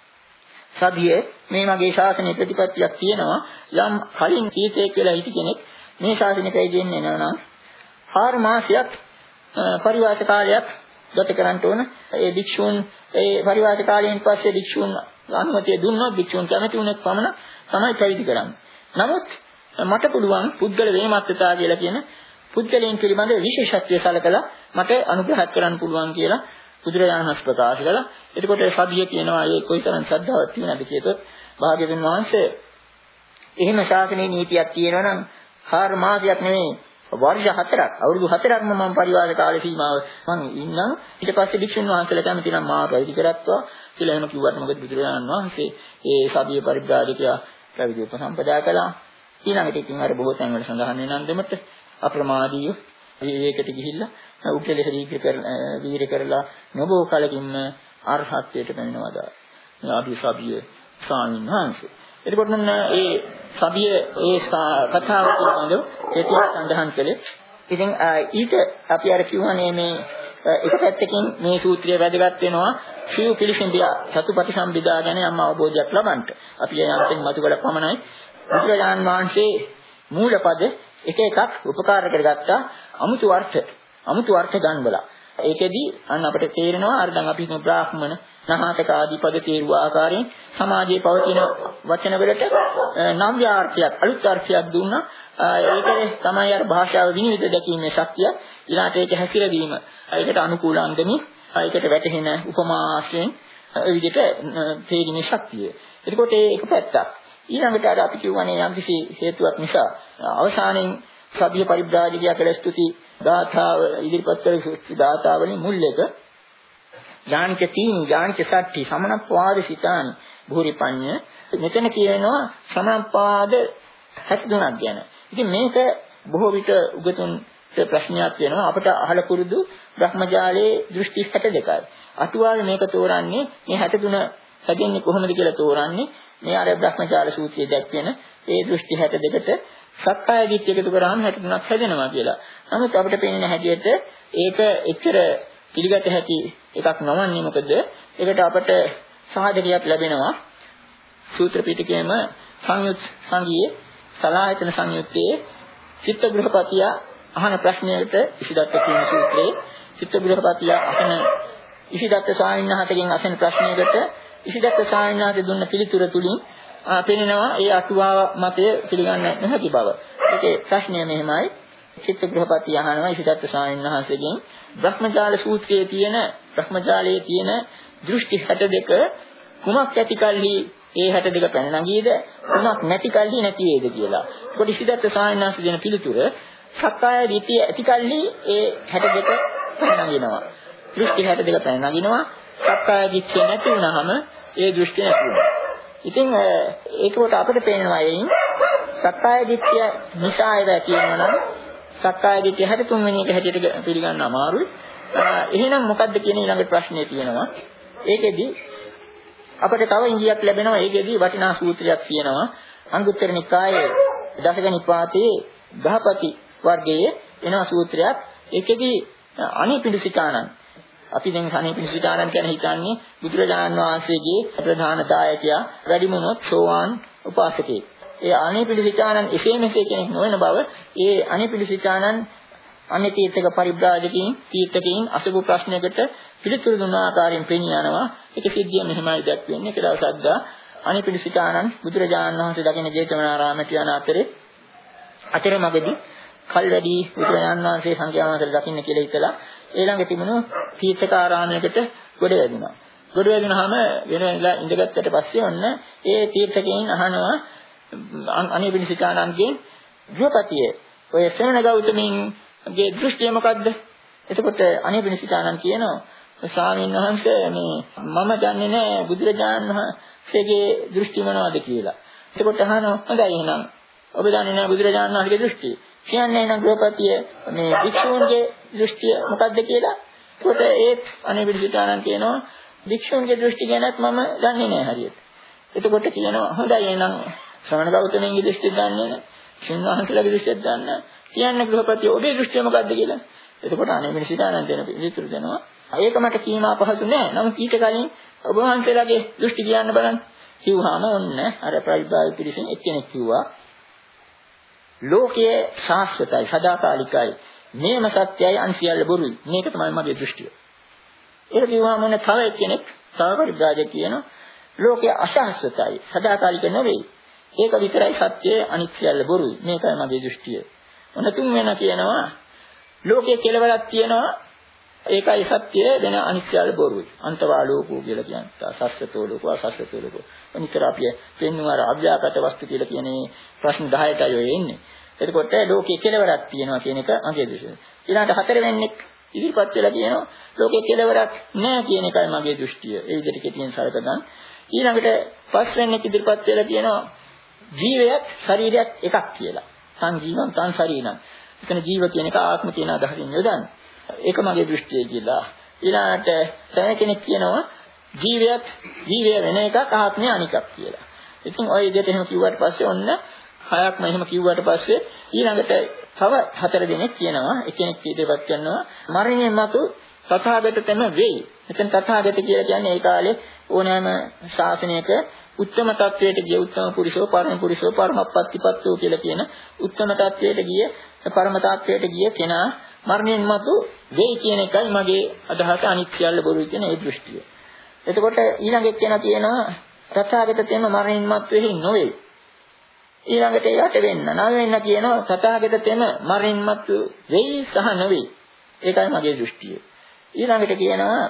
[SPEAKER 2] සබ්බියේ මේ මගේ ශාසනයේ ප්‍රතිපත්තියක් තියෙනවා යම් කලින් කීතෙක් වෙලා හිටි කෙනෙක් මේ ශාසනය පැවිදෙන්නේ නැවනම් ආර මාසයක් පරිවාස කාලයක් ගත කරන්න ඕන. ඒ භික්ෂූන් ඒ පරිවාස කාලයෙන් පස්සේ භික්ෂූන් අනුමැතිය දුන්නොත් භික්ෂූන් කැමති වුණොත් පමණ තමයි පැවිදි කරන්නේ. නමුත් මට පුළුවන් පුද්ගල වේමත්තතා කියලා කියන පුද්ගලයන් පිළිබඳ විශේෂත්වය සලකලා මට අනුග්‍රහ කරන්න පුළුවන් කියලා බුදුරජාණන් වහන්සේ ප්‍රකාශ කළා. එතකොට සබ්බිය කියනවා ඒ කොයිතරම් ශ්‍රද්ධාවක් තියෙනවද කියතොත් භාග්‍යවතුන් වහන්සේ එහෙම ශාසනයේ නීතියක් තියෙනවා නම් හාර මාසයක් නෙවෙයි වර්ෂ හතරක් අවුරුදු හතරක්ම මම පරිවාර කාල සීමාව මම ඉන්නම්. ඊට පස්සේ භික්ෂුන් වහන්සේලා කැමති නම් මාව පැවිදි කරත්වා කියලා එහෙම කිව්වට මොකද බුදුරජාණන් වහන්සේ ඒ සබ්බිය පරිබ්‍රාජකයා පැවිදි උපසම්පදා කළා. ඊළඟට ඉතින් අර බොහෝ තැන්වල සඳහන් වෙන අන්දමට අප්‍රමාදීව විවේකයට ගිහිල්ලා උපදේශ දීක්‍ර කරලා වීර කරලා නොබෝ කලකින්ම අරහත්ත්වයට පැමිණවදා. ආදී සබ්බිය ස්වාමීන් වහන්සේ. එතකොට නම් ඒ සබ්බිය ඒ කතාව පිළිබඳව කෙටියෙන් සඳහන් කළේ. ඉතින් ඊට අපි අර කියවනේ මේ එක පැත්තකින් මේ සූත්‍රය වැදගත් වෙනවා සිව් පිළිසින්දියා සතුපටිසම්භිදා ගැන යම් අවබෝධයක් ලබන්නට. අපි යන්තම් මතු කළ පමණයි බුදුරජාණන් වහන්සේ මූලපද එක එකක් උපකාර කරගත්තා අමුතු අර්ථ අමුතු අර්ථ ගන්වලා. ඒකෙදි අන්න අපිට තේරෙනවා අර දැන් අපි හිතමු බ්‍රාහ්මණ නහතක ආදී පද තේරුව ආකාරයෙන් සමාජයේ පවතින වචන වලට නම් ව්‍යාර්ථයක් අලුත් අර්ථයක් දුන්නා. ඒකේ තමයි අර භාෂාව විනිවිද දැකීමේ ශක්තිය ඊළාට ඒක හැසිරවීම ඒකට අනුකූල අන්දමින් ඒකට වැටහෙන උපමා ආශ්‍රයෙන් ඒ විදිහට තේරීමේ ශක්තිය. එතකොට ඒක පැත්තක්. ඊළඟට අර අපි කියවනේ යම්කිසි හේතුවක් නිසා අවසානයේ සබ්බිය පරිබ්‍රාජකයා කළ ස්තුති ගාථාව ඉදිරිපත් කළ ස්තුති ගාථාවලින් මුල් එක ඥානක තීනි ඥානක සට්ටි සමනප්පාද සිතානි භූරිපඤ්ඤ මෙතන කියනවා සමනප්පාද හැට තුනක් ගැන. ඉතින් මේක බොහෝ විට උගතුන්ට ප්‍රශ්නයක් වෙනවා අපිට අහල පුරුදු බ්‍රහ්මජාලයේ දෘෂ්ටි හැට දෙකයි. අටුවාවේ මේක තෝරන්නේ මේ හැට තුන හැදෙන්නේ කොහොමද කියලා තෝරන්නේ මේ අර බ්‍රහ්මජාල සූත්‍රයේ දැක්වෙන ඒ දෘෂ්ටි හැට දෙකට සක්කාය දිට්ඨිය එකතු කරාම හැට තුනක් හැදෙනවා කියලා. නමුත් අපිට පේන හැටියට ඒක එච්චර පිළිගත හැකි එකක් නොවන්නේ මොකද? ඒකට අපට සාධකයක් ලැබෙනවා. සූත්‍ර පිටකයේම සංයුත් සංගියේ සලායතන සංයුත්තේ චිත්ත ගෘහපතිය අහන ප්‍රශ්නයට ඉසිදත්ත කියන සූත්‍රයේ චිත්තගෘහපතිය අහන ඉසිදත්ත ස්වාමීන් වහන්සේගෙන් අහන ප්‍රශ්නයකට ඉසිදත්ත ස්වාමීන් වහන්සේ දුන්න පිළිතුර තුලින් පෙනෙනවා ඒ අටුවාව මතය පිළිගන්න නොහැකි බව. ඒකේ ප්‍රශ්නය මෙහෙමයි. චිත්තගෘහපතිය අහනවා ඉසිදත්ත ස්වාමීන් වහන්සේගෙන් බ්‍රහ්මජාල සූත්‍රයේ තියෙන බ්‍රහ්මජාලයේ තියෙන දෘෂ්ටි හැටදෙක කුමක් ඇති කල්හි ඒ හැටදෙක පැන නගීද කුමක් නැති කල්හි නැති වේද කියලා. ඒකට ඉසිදත්ත ස්වාමීන් වහන්සේ දෙන පිළිතුර සක්කාය දිට්ඨිය ඇති කල්හි ඒ හැටදෙක පැන නගිනවා. දෘෂ්ටි හැටදෙක පැන නගිනවා. සක්කාය දිට්ඨිය නැති වුනහම ඒ දෘෂ්ටි නැති වෙනවා. ඉතින් ඒකවට අපිට පේනවා එයින් සක්කාය දිට්ඨිය නිසා ඒවා කියනවා නම් සක්කාය දිට්ඨිය හැටතුන් වෙනි එක හැටියට පිළිගන්න අමාරුයි. එහෙනම් මොකද්ද කියන ඊළඟ ප්‍රශ්නේ තියෙනවා. ඒකෙදි අපිට තව ඉංගියක් ලැබෙනවා. ඒකෙදි වටිනා සූත්‍රයක් තියෙනවා. අංගුත්තර නිකායේ දසක නිපාතයේ ගහපති වර්ගයේ එන සූත්‍රයක්. ඒකෙදි අනිපිඬුසිකානන් අපි දැන් අනිපිඬුසිකානන් කියන හිතන්නේ බුදුරජාණන් වහන්සේගේ ප්‍රධාන දායකයා වැඩිමුණොත් සෝවාන් උපාසකයෙක්. ඒ අනිපිඬුසිකානන් එසේ මෙසේ කෙනෙක් නොවන බව ඒ අනිපිඬුසිකානන් අන්‍ය තීර්ථක පරිබ්‍රාජකයන් තීර්ථකයන් අසපු ප්‍රශ්නයකට පිළිතුරු දුන්න ආකාරයෙන් පෙනී යනවා. ඒක සිද්ධිය මෙහෙමයි දැක්වෙන්නේ. ඒක දවසක් දා අනිපිඬුසිකානන් බුදුරජාණන් වහන්සේ දකින ජේතවනාරාමයට යන අතරේ අතරමඟදී කල්වැඩි බුදුරජාණන් වහන්සේ සංඝයා වහන්සේලා දකින්න කියලා හිතලා ඊළඟ තිබුණු තීර්ථකාරාමයකට ගොඩ වැදුනා. ගොඩ වැදුනහම වෙනලා ඉඳගත්තට පස්සේ ඔන්න ඒ තීර්ථකයන් අහනවා අනිපිඬුසිකානන්ගේ ගෘහපතියේ ඔය ශ්‍රමණ ගෞතමීන්ගේ දෘෂ්ටිය මොකද්ද? එතකොට අනිපිඬුසිකානන් කියනවා ස්වාමීන් වහන්සේ මේ මම දන්නේ නැහැ බුදුරජාණන් වහන්සේගේ දෘෂ්ටි මොනවද කියලා. එතකොට අහනවා හොඳයි එහෙනම් ඔබ දන්නේ නැහැ බුදුරජාණන් වහන්සේගේ දෘෂ්ටි. කියන්නේ නම් ගෘහපතිය මේ භික්ෂූන්ගේ දෘෂ්ටිය මොකද්ද කියලා. එතකොට ඒත් අනිපිඬුසිකානන් කියනවා භික්ෂූන්ගේ දෘෂ්ටි ගැනත් මම දන්නේ නැහැ හරියට. එතකොට කියනවා හොඳයි එහෙනම් ශ්‍රමණ ගෞතමයන්ගේ දෘෂ්ටි දන්නේ නැහැ. සින්වහන්සේලාගේ දෘෂ්ටියක් දන්න. කියන්න ගෘහපතිය ඔබේ දෘෂ්ටිය මොකද්ද කියලා. එතකොට අනිපිඬුසිකානන් දෙන පිළිතුරු දෙනවා. ඒක මට කීම අපහසු නෑ. නමුත් ඊට කලින් ඔබ වහන්සේලාගේ දෘෂ්ටි කියන්න බලන්න. කිව්වහම ඔන්න අර ප්‍රතිභාවී පිළිසෙන් එක්කෙනෙක් කිව්වා ලෝකයේ ශාස්ත්‍රයයි සදාකාලිකයි මේම සත්‍යයි අන්සියල්ල බොරුයි. මේක තමයි මගේ දෘෂ්ටිය. ඒක කිව්වහම ඔන්න තව එක්කෙනෙක් තව පරිබ්‍රාජක කියනවා ලෝකයේ අශාස්ත්‍රයයි සදාකාලික නෙවෙයි. ඒක විතරයි සත්‍යය අනිත්‍යයල්ල බොරුයි. මේකයි මගේ දෘෂ්ටිය. ඔන්න තුන් වෙනා කියනවා ලෝකයේ කෙලවරක් තියෙනවා ඒකයි සත්‍යය වෙන අනිත්‍යයල්ල බොරුයි. අන්තවා ලෝකෝ කියලා කියන්නේ සස්සතෝ ලෝකෝ අසස්සතෝ ලෝකෝ. අනිතර අපි පෙන්වන අර අව්‍යාකට වස්තු කියලා කියන්නේ ප්‍රශ්න දහයටයි ඔය එන්නේ. එතකොට ලෝකයේ කෙලවරක් තියෙනවා කියන එක මගේ දෘෂ්ටිය. ඊළඟට හතරවෙනික් ඉදිරිපත් වෙලා කියනවා ලෝකයේ කෙලවරක් නැහැ කියන එකයි මගේ දෘෂ්ටිය. ඒ විදිහට කෙටියෙන් සලකගන්න. ඊළඟට පස්වෙනික් ඉදිරිපත් වෙලා කියනවා ජීවයත් ශරීරයත් එකක් කියලා. සංජීවං තං ශරීරං. එතන ජීව කියන එක ආත්ම කියන අදහසින් යොදන්නේ. ඒක මගේ දෘෂ්ටිය කියලා. ඊළඟට තව කෙනෙක් කියනවා ජීවයත් ජීවය වෙන එකක් ආත්මය අනිකක් කියලා. ඉතින් ඔය විදිහට එහෙම කිව්වට පස්සේ ඔන්න හයක්ම එහෙම කිව්වට පස්සේ ඊළඟට තව හතර දෙනෙක් කියනවා එක්කෙනෙක් ඉදිරිපත් කරනවා මරණයෙන් මතු තථාගතතම වෙයි. එතන තථාගත කියලා කියන්නේ ඒ කාලේ ඕනෑම ශාසනයක උත්තම තත්වයට ගිය උත්තම පුරුෂෝ පරම පුරුෂෝ පරමප්පත්තිපත්තෝ කියලා කියන උත්තම තත්වයට ගිය පරම තත්වයට ගිය කෙනා මරණයෙන් මතු වෙයි කියන එකයි මගේ අදහස අනිත්‍යයල්ල බොරුයි කියන ඒ දෘෂ්ටිය. එතකොට ඊළඟ එක්කෙනා කියනවා තථාගතතම මරණයෙන් මතු වෙහි නොවේ. ඊළඟට යට වෙන්න නව වෙන්න කියනවා තථාගතතම මරණයෙන් මතු වෙයි සහ නොවේ. ඒකයි මගේ දෘෂ්ටිය. ඊළඟට කියනවා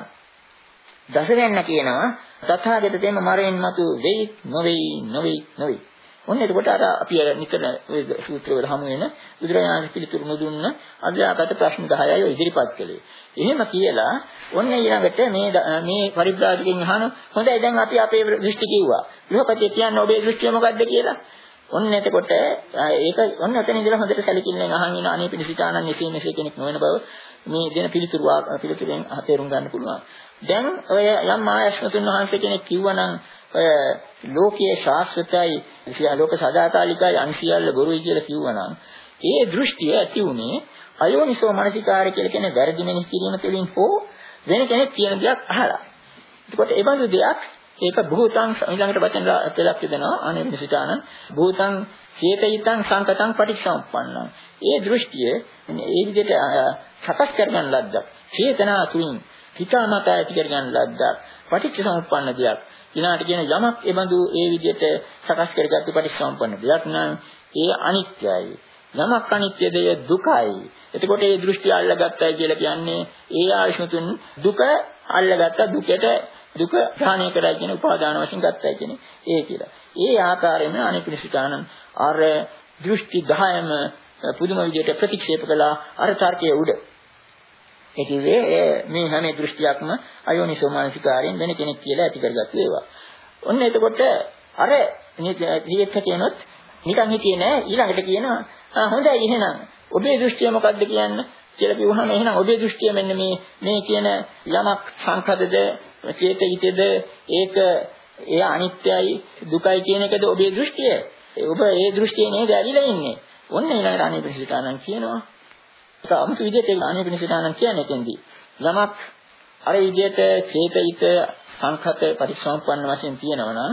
[SPEAKER 2] දස වෙන්න කියනවා තථාගතතම මරණයෙන් මතු වෙයි නොවේ නොවේ නොවේ. ඔන්න එතකොට අර අපි අර නිතර ওই සූත්‍රවල හමු වෙන බුදුරජාණන් පිළිතුරු නොදුන්න අභ්‍යාගත ප්‍රශ්න දහයයි ඔය ඉදිරිපත් කළේ. එහෙම කියලා ඔන්න ඊළඟට මේ මේ පරිබ්‍රාජකෙන් අහන හොඳයි දැන් අපි අපේ දෘෂ්ටි කිව්වා. ගෘහපතිය කියන්නේ ඔබේ දෘෂ්ටිය මොකක්ද කියලා. ඔන්න එතකොට ඒක ඔන්න එතන ඉඳලා හොඳට සැලකිල්ලෙන් අහන් ඉන අනිපිඬුසිකානන් එසේ මෙසේ කෙනෙක් නොවන බව මේ දෙන පිළිතුරු පිළිතුරෙන් තේරුම් ගන්න පුළුවන්. දැන් ඔය යම් ආයස්මතුන් වහන්සේ කෙනෙක් කිව්වනම් ඔය ලෝකයේ ශාස්ත්‍රයයි සිය ලෝක සදාකාලිකයි අන්සියල්ල බොරුයි කියලා කිව්වනම් ඒ දෘෂ්ටිය ඇති උනේ අයෝනිසෝ මනසිකාරය කියලා කියන වැරදි මෙනෙහි කිරීම තුළින් හෝ වෙන කෙනෙක් කියන දෙයක් අහලා. එතකොට ඒ බඳු දෙයක් ඒක භූතං ඊළඟට වචන දෙකක් දෙනවා අනිපිනිසිතානං භූතං චේතයිතං සංකතං පටිච්චසමුප්පන්නං. ඒ දෘෂ්ටිය ඒ විදිහට සකස් කරගන්න ලද්දක්. චේතනා තුලින් හිතාමතා ඇති කරගන්න ලද්දක්. පටිච්චසමුප්පන්න දෙයක්. ඊළාට කියන යමක් එබඳු ඒ විදිහට සකස් කරගත්තු පටිච්චසමුප්පන්න දෙයක් නම් ඒ අනිත්‍යයි. යමක් අනිත්‍යද ඒ දුකයි. එතකොට මේ දෘෂ්ටි අල්ලගත්තයි කියලා කියන්නේ ඒ ආයෂ්මතුන් දුක අල්ලගත්ත දුකට දුක ප්‍රහාණය කරයි කියන උපාදාන වශයෙන් ගත්තයි කියන්නේ ඒ කියලා. ඒ ආකාරයෙන්ම අනිපිනිසිතානං අර දෘෂ්ටි දහයම පුදුම විදිහට ප්‍රතික්ෂේප කළා අර තර්කයේ උඩ. ඒ කිව්වේ මේ හැම දෘෂ්ටියක්ම අයෝනිසෝ මානසිකාරයෙන් වෙන කෙනෙක් කියලා ඇති කරගත්තු ඒවා. ඔන්න එතකොට අර නියත කියනොත් නිකන් හිතියේ නෑ ඊළඟට කියනවා හොඳයි එහෙනම් ඔබේ දෘෂ්ටිය මොකක්ද කියන්න කියලා කිව්වහම එහෙනම් ඔබේ දෘෂ්ටිය මෙන්න මේ මේ කියන යමක් සංකදද චේතිතද ඒක ඒ අනිත්‍යයි දුකයි කියන එකද ඔබේ දෘෂ්ටිය. ඔබ ඒ දෘෂ්ටියේ නේද ඇලිලා ඉන්නේ. ඔන්න ඊළඟට අනිපිනිසිතානං කියනවා. ඒක අමුතු විදිහට ඒ අනිපිනිසිතානං කියන්නේ එතෙන්දී. යමක් අර විදිහට චේතිත සංකත පරිසම්පන්න වශයෙන් තියෙනවා නම්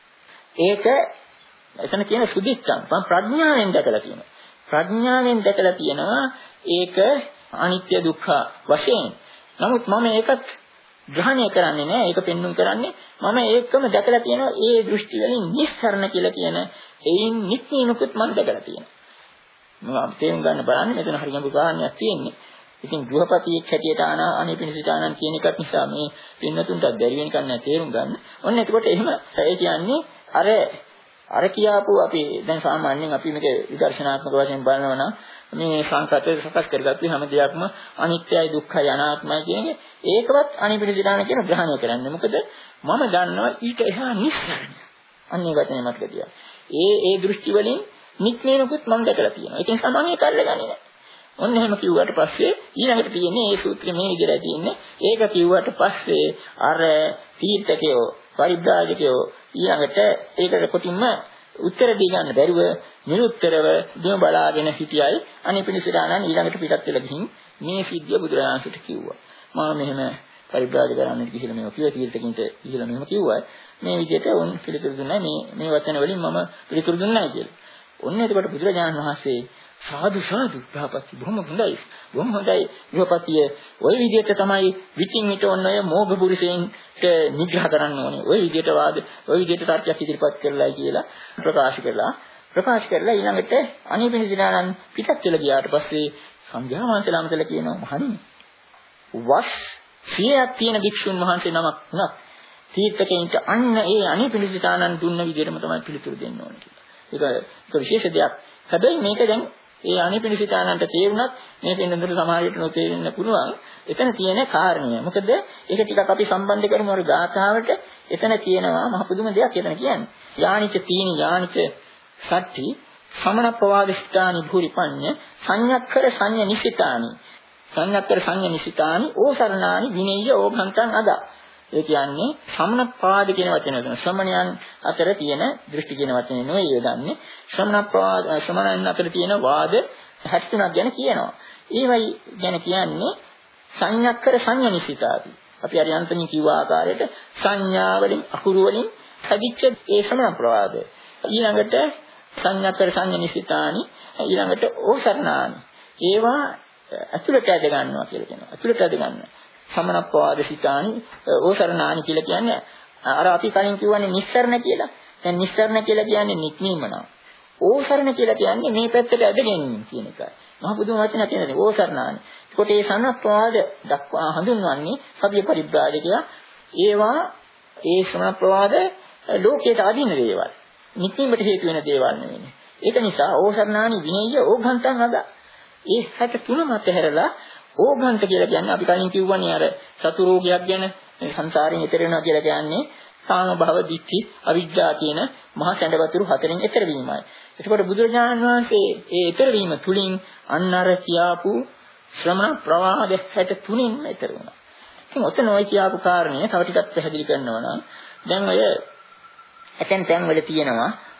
[SPEAKER 2] ඒක එතන කියන සුදිච්ඡං ප්‍රඥාවෙන් දැකලා තියෙනවා. ප්‍රඥාවෙන් දැකලා තියෙනවා ඒක අනිත්‍ය දුක්ඛ වශයෙන්. නමුත් මම ඒකත් ග්‍රහණය කරන්නේ නැහැ. ඒක පෙන්වුම් කරන්නේ මම ඒකම දැකලා තියෙනවා. ඒ දෘෂ්ටි වලින් නිස්සරණ කියලා කියන එයින් නිත්‍යනුකුත් මම දැකලා තියෙනවා. මම තේරුම් ගන්න බලන්න මෙතන හරි ගැඹුරු කාරණයක් තියෙන්නේ. ඉතින් ගෘහපතියෙක් හැටියට ආන අනිපිනිසිතානන් කියන එකත් නිසා මේ පින්නතුන්ට බැරි වෙන කන්නේ තේරුම් ගන්න. ඔන්න එතකොට එහෙම ඒ කියන්නේ අර අර කියාපු අපි දැන් සාමාන්‍යයෙන් අපි මේක විදර්ශනාත්මක වශයෙන් බලනවා නම් මේ සංකතය සකස් කරගත්තු හැම දෙයක්ම අනිත්‍යයි දුක්ඛයි අනාත්මයි කියන්නේ ඒකවත් අනිපිනිසිතාන කියන ග්‍රහණය කරන්නේ. මොකද මම දන්නවා ඊට එහා නිස්සාරණය. අන්නේ වචනේ මතක තියාගන්න. ඒ ඒ දෘෂ්ටි වලින් නිත්‍යනකුත් මම දැකලා තියෙනවා. ඒක නිසා මම ඒක අල්ලගන්නේ නැහැ. ඔන්න එහෙම කිව්වට පස්සේ ඊළඟට තියෙන්නේ මේ සූත්‍රය මේ විදිහට තියෙන්නේ. ඒක කිව්වට පස්සේ අර තීර්ථකයෝ පරිබ්‍රාජකයෝ ඊළඟට ඒකට කොටින්ම උත්තර දී ගන්න බැරුව නිරුත්තරව දෙම බලාගෙන හිටියයි අනිපිනිසිතානන් ඊළඟට පිටත් වෙලා ගිහින් මේ සිද්ධිය බුදුරජාණන්ට කිව්වා. මම මෙහෙම පරිබ්‍රාජක කරන්නට ගිහිල්ලා මේක කිව්වා තීර්ථකින්ට ගිහිල්ලා මෙහෙම කිව්වා. මේ විදිහට උන් පිළිතුරු දුන්නා මේ මේ වචන වලින් මම පිළිතුරු දුන්නා කියලා. ඔන්න එතකොට බුදුරජාණන් වහන්සේ සාදු සාදු ගෘහපති බොහොම හොඳයි බොහොම හොඳයි ගෘහපතිය ওই විදිහට තමයි විචින් විට ඔන්න ඔය මෝඝ පුරුෂයන්ට නිග්‍රහ කරන්න ඕනේ ওই විදිහට වාද ওই විදිහට තර්කයක් ඉදිරිපත් කරලායි කියලා ප්‍රකාශ කළා ප්‍රකාශ කරලා ඊළඟට අනිපිනිසිතානන් පිටත් වෙලා ගියාට පස්සේ සංඝයා වහන්සේලාමතල කියනවා මහණෙනි වස් සියයක් තියෙන භික්ෂුන් වහන්සේ නමක් නක් තීර්ථකයන්ට අන්න ඒ අනිපිනිසිතානන් දුන්න විදිහටම තමයි පිළිතුරු දෙන්න ඕනේ කියලා. ඒක ඒක විශේෂ දෙයක්. හැබැයි මේක දැන් ඒ අනිපිනිසිතානන්ට තේරුණත් මේ පින්නඳුර සමාජයට නොතේරෙන්න පුළුවන්. එතන තියෙන කාරණය. මොකද ඒක ටිකක් අපි සම්බන්ධ කරමු අර ගාථාවට. එතන කියනවා මහ පුදුම දෙයක් එතන කියන්නේ. යානිච තීනි යානිච සත්‍ටි සමන ප්‍රවාදිස්ථානි භූරිපඤ්ඤ සංයක්කර සංය නිසිතානි සංයක්කර සංය නිසිතානි ඕසරණානි විනේය ඕභන්තං අද. ඒ කියන්නේ සමන ප්‍රවාද කියන වචනේ දෙන ශ්‍රමණයන් අතර තියෙන දෘෂ්ටි කියන වචනේ නෙවෙයි යොදන්නේ. ශ්‍රමණ ප්‍රවාද ශ්‍රමණයන් අතර තියෙන වාද හැත්තනක් ගැන කියනවා. ඒවයි ගැන කියන්නේ සංයක්කර සංය නිසිතාති. අපි අර යන්තමින් කිව්ව ආකාරයට සංඥා වලින් අකුරු වලින් හැදිච්ච ඒ ශ්‍රමණ ප්‍රවාද. ඊළඟට සංයක්කර සංය නිසිතානි ඊළඟට ඕසරණානි. ඒවා අතුලට ඇද ගන්නවා කියලා කියනවා. අතුලට ඇද ගන්නවා. සමන ප්‍රවාදිතානි ඕසරණානි කියලා කියන්නේ අර අපි කලින් කියවනේ නිස්සරණ කියලා. දැන් නිස්සරණ කියලා කියන්නේ නික්මීම නම. ඕසරණ කියලා කියන්නේ මේ පැත්තට ඇදගෙන කියන එකයි. මහ බුදුම වචන කියන්නේ ඕසරණානි. ඒකට මේ සමන ප්‍රවාද දක්වා හඳුන්වන්නේ සබ්බ පරිබ්‍රාජකයා. ඒවා ඒ සමන ප්‍රවාද ලෝකයට අදින දේවල්. නික්මීමට හේතු වෙන දේවල් නෙවෙයි. ඒක නිසා ඕසරණානි විනේය ඕඝන්තං අද. ඒ හැට තුන මත හැරලා ඕඝන්ත කියලා කියන්නේ අපි කලින් කිව්වනේ අර සතු රෝගයක් ගැන සංසාරයෙන් ඈතර වෙනවා කියලා කියන්නේ කාම භව දිට්ඨි අවිජ්ජා කියන මහා සැඬවතුරු හතරෙන් ඈතර වීමයි. එතකොට බුදුරජාණන් වහන්සේ ඒ ඈතර වීම තුලින් අන්න අර කියාපු ශ්‍රමණ ප්‍රවාද හැට තුنين ඈතර වුණා. ඉතින් ඔතන ඔය කියාපු කාරණේ තව ටිකක් පැහැදිලි කරනවා නම් දැන් ඔය ඇතැම් තැන් වල තියෙනවා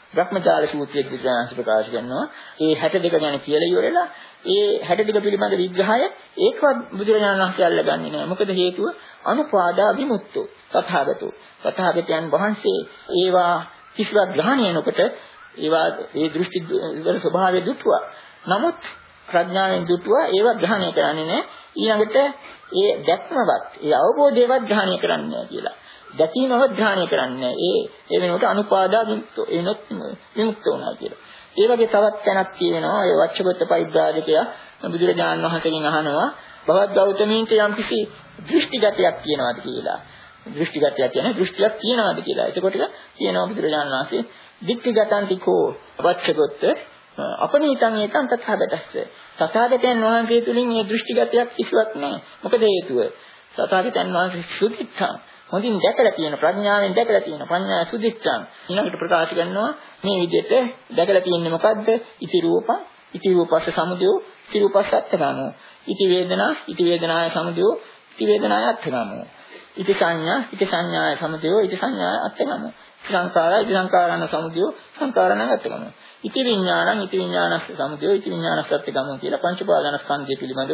[SPEAKER 2] බ්‍රහ්මජාල සූත්‍රයේ බුදුරජාණන් ප්‍රකාශ කරනවා ඒ හැට දෙක ගැන කියලා ඉවරලා ඒ හැට දෙක පිළිබඳ විග්‍රහය ඒකවත් බුදුරජාණන් වහන්සේ අල්ලගන්නේ නැහැ. මොකද හේතුව අනුපාදා විමුක්තෝ තථාගතෝ. තථාගතයන් වහන්සේ ඒවා කිසිවක් ග්‍රහණය නොකොට ඒවා ඒ දෘෂ්ටි වල ස්වභාවය දුටුවා. නමුත් ප්‍රඥාවෙන් දුටුවා ඒවා ග්‍රහණය කරන්නේ නැහැ. ඊළඟට ඒ දැක්මවත් ඒ අවබෝධයවත් ග්‍රහණය කරන්නේ නැහැ කියලා. දැකීමවත් ග්‍රහණය කරන්නේ නැහැ. ඒ ඒ වෙනකොට අනුපාදා විමුක්තෝ එනොත් විමුක්ත වුණා කියලා. ඒ වගේ තවත් තැනක් තියෙනවා. ඒ වච්චගත පරිබ්‍රාජකයා බුදුරජාණන් වහන්සේගෙන් අහනවා බවත් ගෞතමීන්ට යම්කිසි දෘෂ්ටිගතයක් තියෙනවද කියලා. දෘෂ්ටිගතයක් කියන්නේ දෘෂ්ටියක් තියෙනවද කියලා. එතකොට කියනවා බුදුරජාණන් වහන්සේ දික්ඛිගතන්තිකෝ වච්චගත අපනීතං ඒතං තථාගතස්ස. තථාගතයන් වහන්සේ තුලින් මේ දෘෂ්ටිගතයක් කිසිවක් නැහැ. මොකද හේතුව? තථාගතයන් වහන්සේ සුද්ධිත්තා හොඳින් දැකලා තියෙන ප්‍රඥාවෙන් දැකලා තියෙන ප්‍රඥා සුද්ධිත්තාන් ඊළඟට ප්‍රකාශ කරනවා මේ විදිහට දැකලා තියෙන්නේ මොකද්ද? ඉති රූපං ඉති රූපස්ස සමුදයෝ ඉති රූපස්ස අත්ථගාමෝ ඉති වේදනා ඉති වේදනාය සමුදයෝ ඉති වේදනාය අත්ථගාමෝ ඉති සංඥා ඉති සංඥාය සමුදයෝ ඉති සංඥාය අත්ථගාමෝ සංකාරය ඉති සංකාරණ සමුදයෝ සංකාරණ අත්ථගාමෝ ඉති විඥානං ඉති විඥානස්ස සමුදයෝ ඉති විඥානස්ස අත්ථගාමෝ කියලා පංච පාදන ස්කන්ධය පිළිබඳව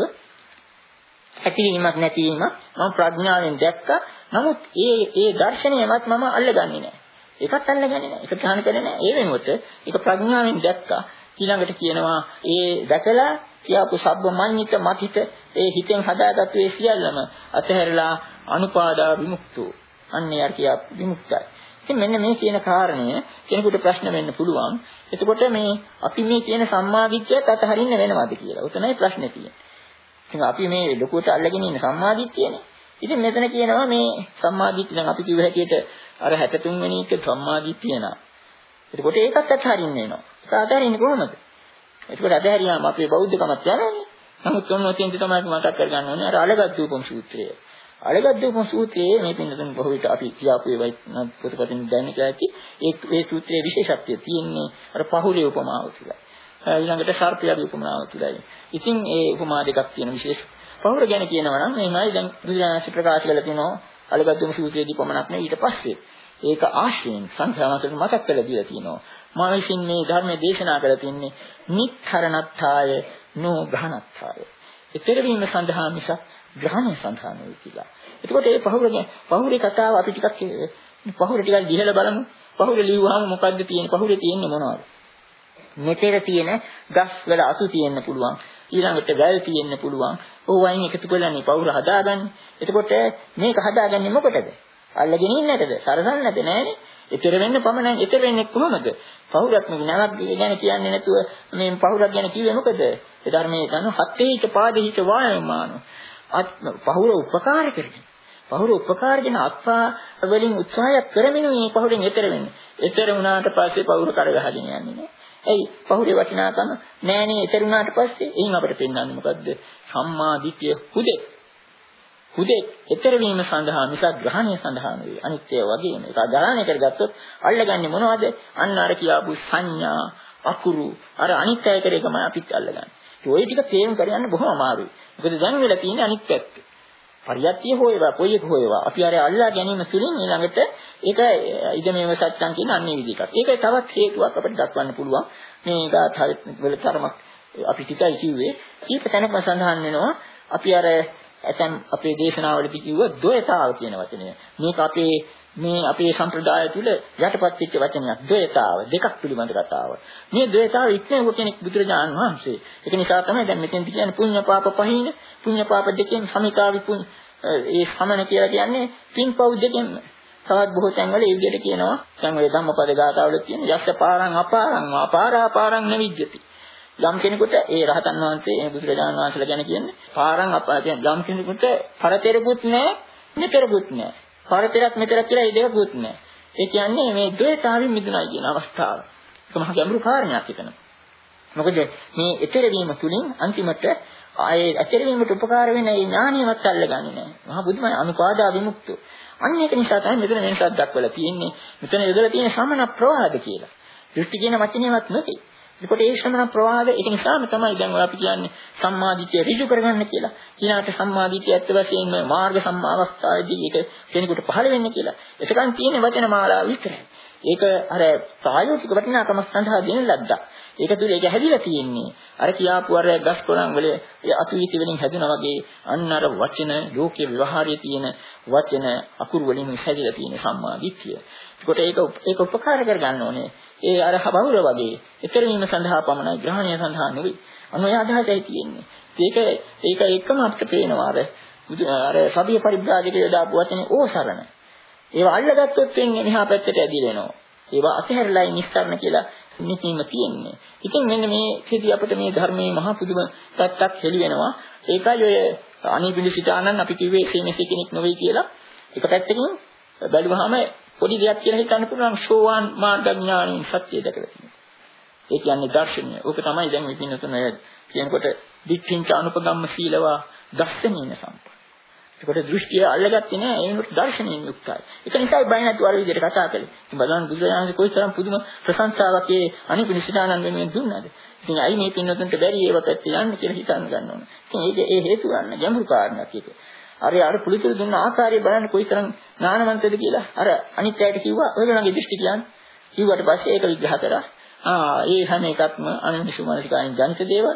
[SPEAKER 2] ඇතිවීමක් නැතිවීමක් මම ප්‍රඥාවෙන් දැක්කා. නමුත් ඒ ඒ දර්ශනයවත් මම අල්ලගන්නේ නැහැ. ඒකත් අල්ලගන්නේ නැහැ. ඒක ග්‍රහණ කරන්නේ නැහැ. ඒ වෙනුවට ඒක ප්‍රඥාවෙන් දැක්කා. ඊළඟට කියනවා ඒ දැකලා කියාපු සබ්බ මඤ්ඤිත මතිත ඒ හිතෙන් හදාගත්තු ඒ සියල්ලම අතහැරලා අනුපාදා විමුක්තෝ. අන්නේ අර කියා විමුක්තයි. ඉතින් මෙන්න මේ කියන කාරණය කෙනෙකුට ප්‍රශ්න වෙන්න පුළුවන්. එතකොට මේ අපි මේ කියන සම්මාදිට්ඨියත් අතහරින්න වෙනවද කියලා. උතනයි ප්‍රශ්නේ තියෙන්නේ. ඉතින් අපි මේ ලොකුවට අල්ලගෙන ඉන්න සම්මාදිට්ඨියනේ. ඉතින් මෙතන කියනවා මේ සම්මාදිට්ඨිය දැන් අපි කිව්ව හැටියට අර හැට තුන් වෙනි එක සම්මාදිට්ඨිය නා. එතකොට ඒකත් අතහරින්න වෙනවා. ඒක අතහරින්නේ කොහොමද? එතකොට අතහැරියාම අපේ බෞද්ධකමත් යනවනේ. නමුත් ඔන්න ඔතෙන්ද තමයි මතක් කරගන්න ඕනේ අර අලගද්දූපම් සූත්‍රය. අලගද්දූපම් සූත්‍රයේ මේ පින්නතුන් බොහෝ විට අපි කියාපු ඒවයි පොතපතින් දැනගෙන ඇති. ඒ ඒ සූත්‍රයේ විශේෂත්වය තියෙන්නේ අර පහුලේ උපමාව තුලයි. ඊළඟට සර්පයාගේ උපමාව තුලයි. ඉතින් ඒ උපමා දෙකක් තියෙන විශේෂ පහුර ගැන කියනවා නම් මේමයි දැන් බුදුරජාණන් ප්‍රකාශ කරලා තියෙනවා අලගද්දුම සූත්‍රයේදී පමණක් නෙවෙයි ඊට පස්සේ ඒක ආශ්‍රයෙන් සංඛ්‍යාවකට මතක් කරලා දීලා තියෙනවා. මා විසින් මේ ධර්මයේ දේශනා කරලා තින්නේ නික්ඛරණත්ථාය නෝ ගහනත්ථාය. ඊතර වීම සඳහා මිස ග්‍රහණය සඳහා නෙවෙයි කියලා. එතකොට මේ පහුරගේ පහුරේ කතාව අපි ටිකක් පහුර ටිකක් දිහලා බලමු. පහුර ලිව්වහම මොකද්ද තියෙන්නේ? පහුරේ තියෙන්නේ මොනවද? මෙතෙර තියෙන ගස් වල අතු තියෙන්න පුළුවන්. ඊළඟට වැල් තියෙන්න පුළුවන්. ඕවයින් එකතු කරලානේ පවුර හදාගන්නේ. එතකොට මේක හදාගන්නේ මොකටද? අල්ලගෙන ඉන්නටද? සරසන්නට නෑනේ. ඊතර වෙන්න පමණයි. ඊතර වෙන්නේ කොහොමද? පවුරක් මේ නැවක් ගැන කියන්නේ නැතුව මේ පවුරක් ගැන කිව්වේ මොකද? ඒ ධර්මයේ කන හත්තේච පාදහිච වායමාන. අත් පවුර උපකාර කරගෙන. පවුර උපකාර කරන අත්පා වලින් උත්සාහය කරමින් මේ පවුරෙන් ඊතර වෙන්නේ. ඊතර වුණාට පස්සේ පවුර කරගහගෙන යන්නේ නෑ. එයි පහුරේ වටිනාකම නෑනේ ඊතර උනාට පස්සේ එයින් අපිට පෙන්වන්නේ මොකද්ද? සම්මා දිට්ඨිය හුදේ. හුදේ ඊතර වීම සඳහා මිසක් ග්‍රහණය සඳහා නෙවෙයි. අනිත්‍ය වගේම ඒක ග්‍රහණය කරගත්තොත් අල්ලගන්නේ මොනවද? අන්න අර කියාපු සංඥා අකුරු අර අනිත්‍ය කරේකම අපිත් අල්ලගන්නේ. ඒ ඔය ටික තේරුම් කරගන්න බොහොම අමාරුයි. මොකද දැන් වෙලා තියෙන්නේ අනිත් පැත්ත. පරියත්තිය හොයවා කොයි එක හොයවා. අපි අර අල්ලා ගැනීම තුලින් ඊළඟට ඒක ඉදමේව සත්‍යං කියන අන්නේ විදිහට. ඒක තවත් හේතුවක් අපිට දක්වන්න පුළුවන්. මේ ගාථාවල තරමක් අපි ටිකයි කිව්වේ. කීප තැනකම සඳහන් වෙනවා අපි අර ඇතම් අපේ දේශනාවලදී කිව්ව ද්වයතාව කියන වචනය. මේක අපේ මේ අපේ සම්ප්‍රදාය තුල යටපත් වෙච්ච වචනයක්. ද්වයතාව දෙකක් පිළිබඳ කතාව. මේ ද්වයතාව ඉක්මනට කෙනෙක් බුදුරජාණන් වහන්සේ. ඒක නිසා තමයි දැන් මෙතෙන්දි කියන්නේ පුඤ්ඤ පාප පහින පුඤ්ඤ පාප දෙකෙන් සමිතාවි පුඤ්ඤ ඒ සමන කියලා කියන්නේ පින්පව් දෙකෙන්. තවත් බොහෝ තැන්වල ඒ විදිහට කියනවා. දැන් ඔය ධම්මපද ගාථාවල තියෙන යස්ස පාරං අපාරං අපාරා පාරං නවිජ්ජති. යම් කෙනෙකුට ඒ රහතන් වහන්සේ ඒ බුදුරජාණන් වහන්සේලා ගැන කියන්නේ පාරං අපා කියන යම් කෙනෙකුට පරතරකුත් නැහැ මෙතරකුත් නැහැ. පරතරක් මෙතරක් කියලා ඒ දෙකකුත් නැහැ. ඒ කියන්නේ මේ ද්වේතාවෙන් මිදුණයි කියන අවස්ථාව. ඒක මහ ගැඹුරු කාරණයක් එතන. මොකද මේ ඊතර වීම තුලින් අන්තිමට ආයේ ඊතර වීමට උපකාර වෙන ඒ ඥානියවත් අල්ලගන්නේ නැහැ. මහ බුදුමයි අනුපාදා විමුක්තෝ. අන්න ඒක නිසා තමයි මෙතන වෙනසක් දක්වලා තියෙන්නේ. මෙතන යොදලා තියෙන සමන ප්‍රවාද කියලා. දෘෂ්ටි කියන වචනේවත් නෙකේ. ඒකට ඒ ශ්‍රමණ ප්‍රවාද ඒක නිසාම තමයි දැන් ඔය අපි කියන්නේ සම්මාදිට්ඨිය ඍජු කරගන්න කියලා. ඊළාට සම්මාදිට්ඨිය ඇත්ත වශයෙන්ම මාර්ග සම්මාවස්ථාවේදී ඒක කෙනෙකුට පහළ වෙන්නේ කියලා. එතකන් තියෙන වචන මාලාව විතරයි. ඒක අර ප්‍රායෝගික වටිනාකම සඳහා දෙන ලද්දක්. ඒක තුල ඒක හැදිලා තියෙන්නේ. අර කියාපු අර ගස් කොළන් වල අතුවිති වලින් හැදුනා වගේ අන්න අර වචන ලෝකයේ ව්‍යවහාරයේ තියෙන වචන අකුරු වලින් හැදිලා තියෙන සම්මා දිට්ඨිය. ඒකට ඒක ඒක උපකාර කර ගන්න ඕනේ. ඒ අර බහුල වගේ ඊතර වීම සඳහා පමණයි ග්‍රහණය සඳහා නෙවෙයි. අනෝය අදහසයි තියෙන්නේ. ඒක ඒක එකම අපිට පේනවා අර අර සබිය පරිබ්‍රාජකයෝ දාපු වචනේ ඕසරණ. ඒවා අල්ලගත්තොත් වෙන්නේ මෙහා පැත්තට ඇදිලෙනවා. ඒවා අතහැරලා නිස්සාරණ කියලා නිකීම තියෙන්නේ. ඉතින් මෙන්න මේ කෙටි අපිට මේ ධර්මයේ මහා පුදුම පැත්තක් හෙළි වෙනවා. ඒකයි ඔය අනිබිලි සිතානන් අපි කිව්වේ සීමේ කෙනෙක් නෙවෙයි කියලා. එක පැත්තකින් බැලුවහම පොඩි දෙයක් කියලා හිතන්න පුළුවන් සෝවාන් මාර්ග ඥානයෙන් සත්‍ය දැකලා තියෙනවා. ඒ කියන්නේ දර්ශනය. ඕක තමයි දැන් මේ පින්නතුන කියනකොට දික්ඛින්ච අනුපගම්ම සීලවා දර්ශනීය සම්පන්න. ඒකට දෘෂ්ටිය අල්ලගත්තේ නෑ ඒ වෙනුවට දර්ශනයෙන් යුක්තයි. ඒක නිසා බය නැතුව අර විදිහට කතා කළේ. ඉතින් බලන්න බුදුරජාණන් කොයිතරම් පුදුම ප්‍රශංසාවක් ඒ අනිපිනිසිතානන් වෙනුවෙන් දුන්නාද. ඉතින් අයි මේ පින්නතුන්ට බැරි ඒව පැත්තේ යන්න කියලා හිතන්න ගන්න ඕන. ඉතින් ඒක ඒ හේතු ගන්න ගැඹුරු කාරණයක් ඒක. අර අර පුලිතුරු දුන්න ආකාරය බලන්න කොයිතරම් ඥානවන්තද කියලා අර අනිත් අයට කිව්වා ඔයගොල්ලන්ගේ දෘෂ්ටි කියන්නේ. කිව්වට පස්සේ ඒක විග්‍රහ කරා. ආ ඒ හැම එකක්ම අනිමිෂු මානසිකයන් ජනිත දේවල්.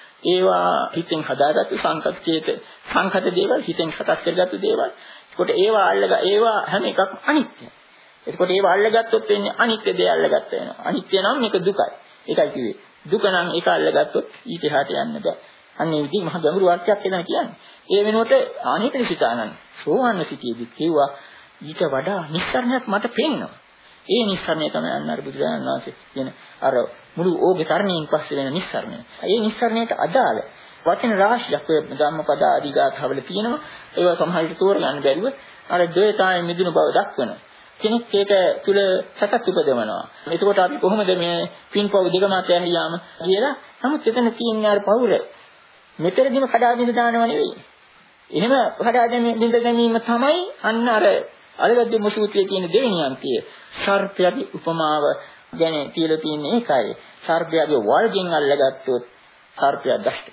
[SPEAKER 2] ඒවා හිතෙන් හදාගත්තු සංකත චේත සංකත දේවල් හිතෙන් සකස් කරගත්තු දේවල්. ඒකට ඒවා අල්ලගා ඒවා හැම එකක්ම අනිත්‍යයි. ඒකට ඒවා අල්ලගත්තොත් වෙන්නේ අනිත්‍ය දේ අල්ලගත්ත වෙනවා. අනිත්‍ය නම් මේක දුකයි. ඒකයි කිව්වේ. දුක නම් ඒක අල්ලගත්තොත් ඊට එහාට යන්න බෑ. අන්නේ විදිහ මහ ගැඹුරු අර්ථයක් එතන කියන්නේ. ඒ වෙනුවට අනිපිනිසිතානන් සෝවාන් සිටියේදී කිව්වා ඊට වඩා නිස්සාරණයක් මට පේනවා. ඒ නිස්සාරණය තමයි අන්නර බුදුරජාණන් වහන්සේ කියන අර මුළු ඕගේ තරණයෙන් පස්සේ වෙන නිස්සාරණය. ඒ නිස්සාරණයට අදාළ වචන රාශියක් ඔය ධම්මපද ආදී ගාථාවල තියෙනවා. ඒවා සමහර විට තෝරගන්න බැරිව අර ද්වේතාවෙන් මිදුණු බව දක්වනවා. කෙනෙක් ඒක තුල සකස් උපදවනවා. එතකොට අපි කොහොමද මේ පින්පව් දෙකම අතහැරියාම කියලා නමුත් එතන තියෙන අර පවුල මෙතරදිම කඩා බිඳ දානව නෙවෙයි. එහෙම කඩා බිඳ ගැනීම තමයි අන්න අර අලගද්ද මුසූත්‍රයේ තියෙන දෙවෙනි අන්තිය. සර්පයාගේ උපමාව ගැන කියලා තියෙන්නේ ඒකයි. සර්පයාගේ වල්ගෙන් අල්ලගත්තොත් සර්පයා දෂ්ට.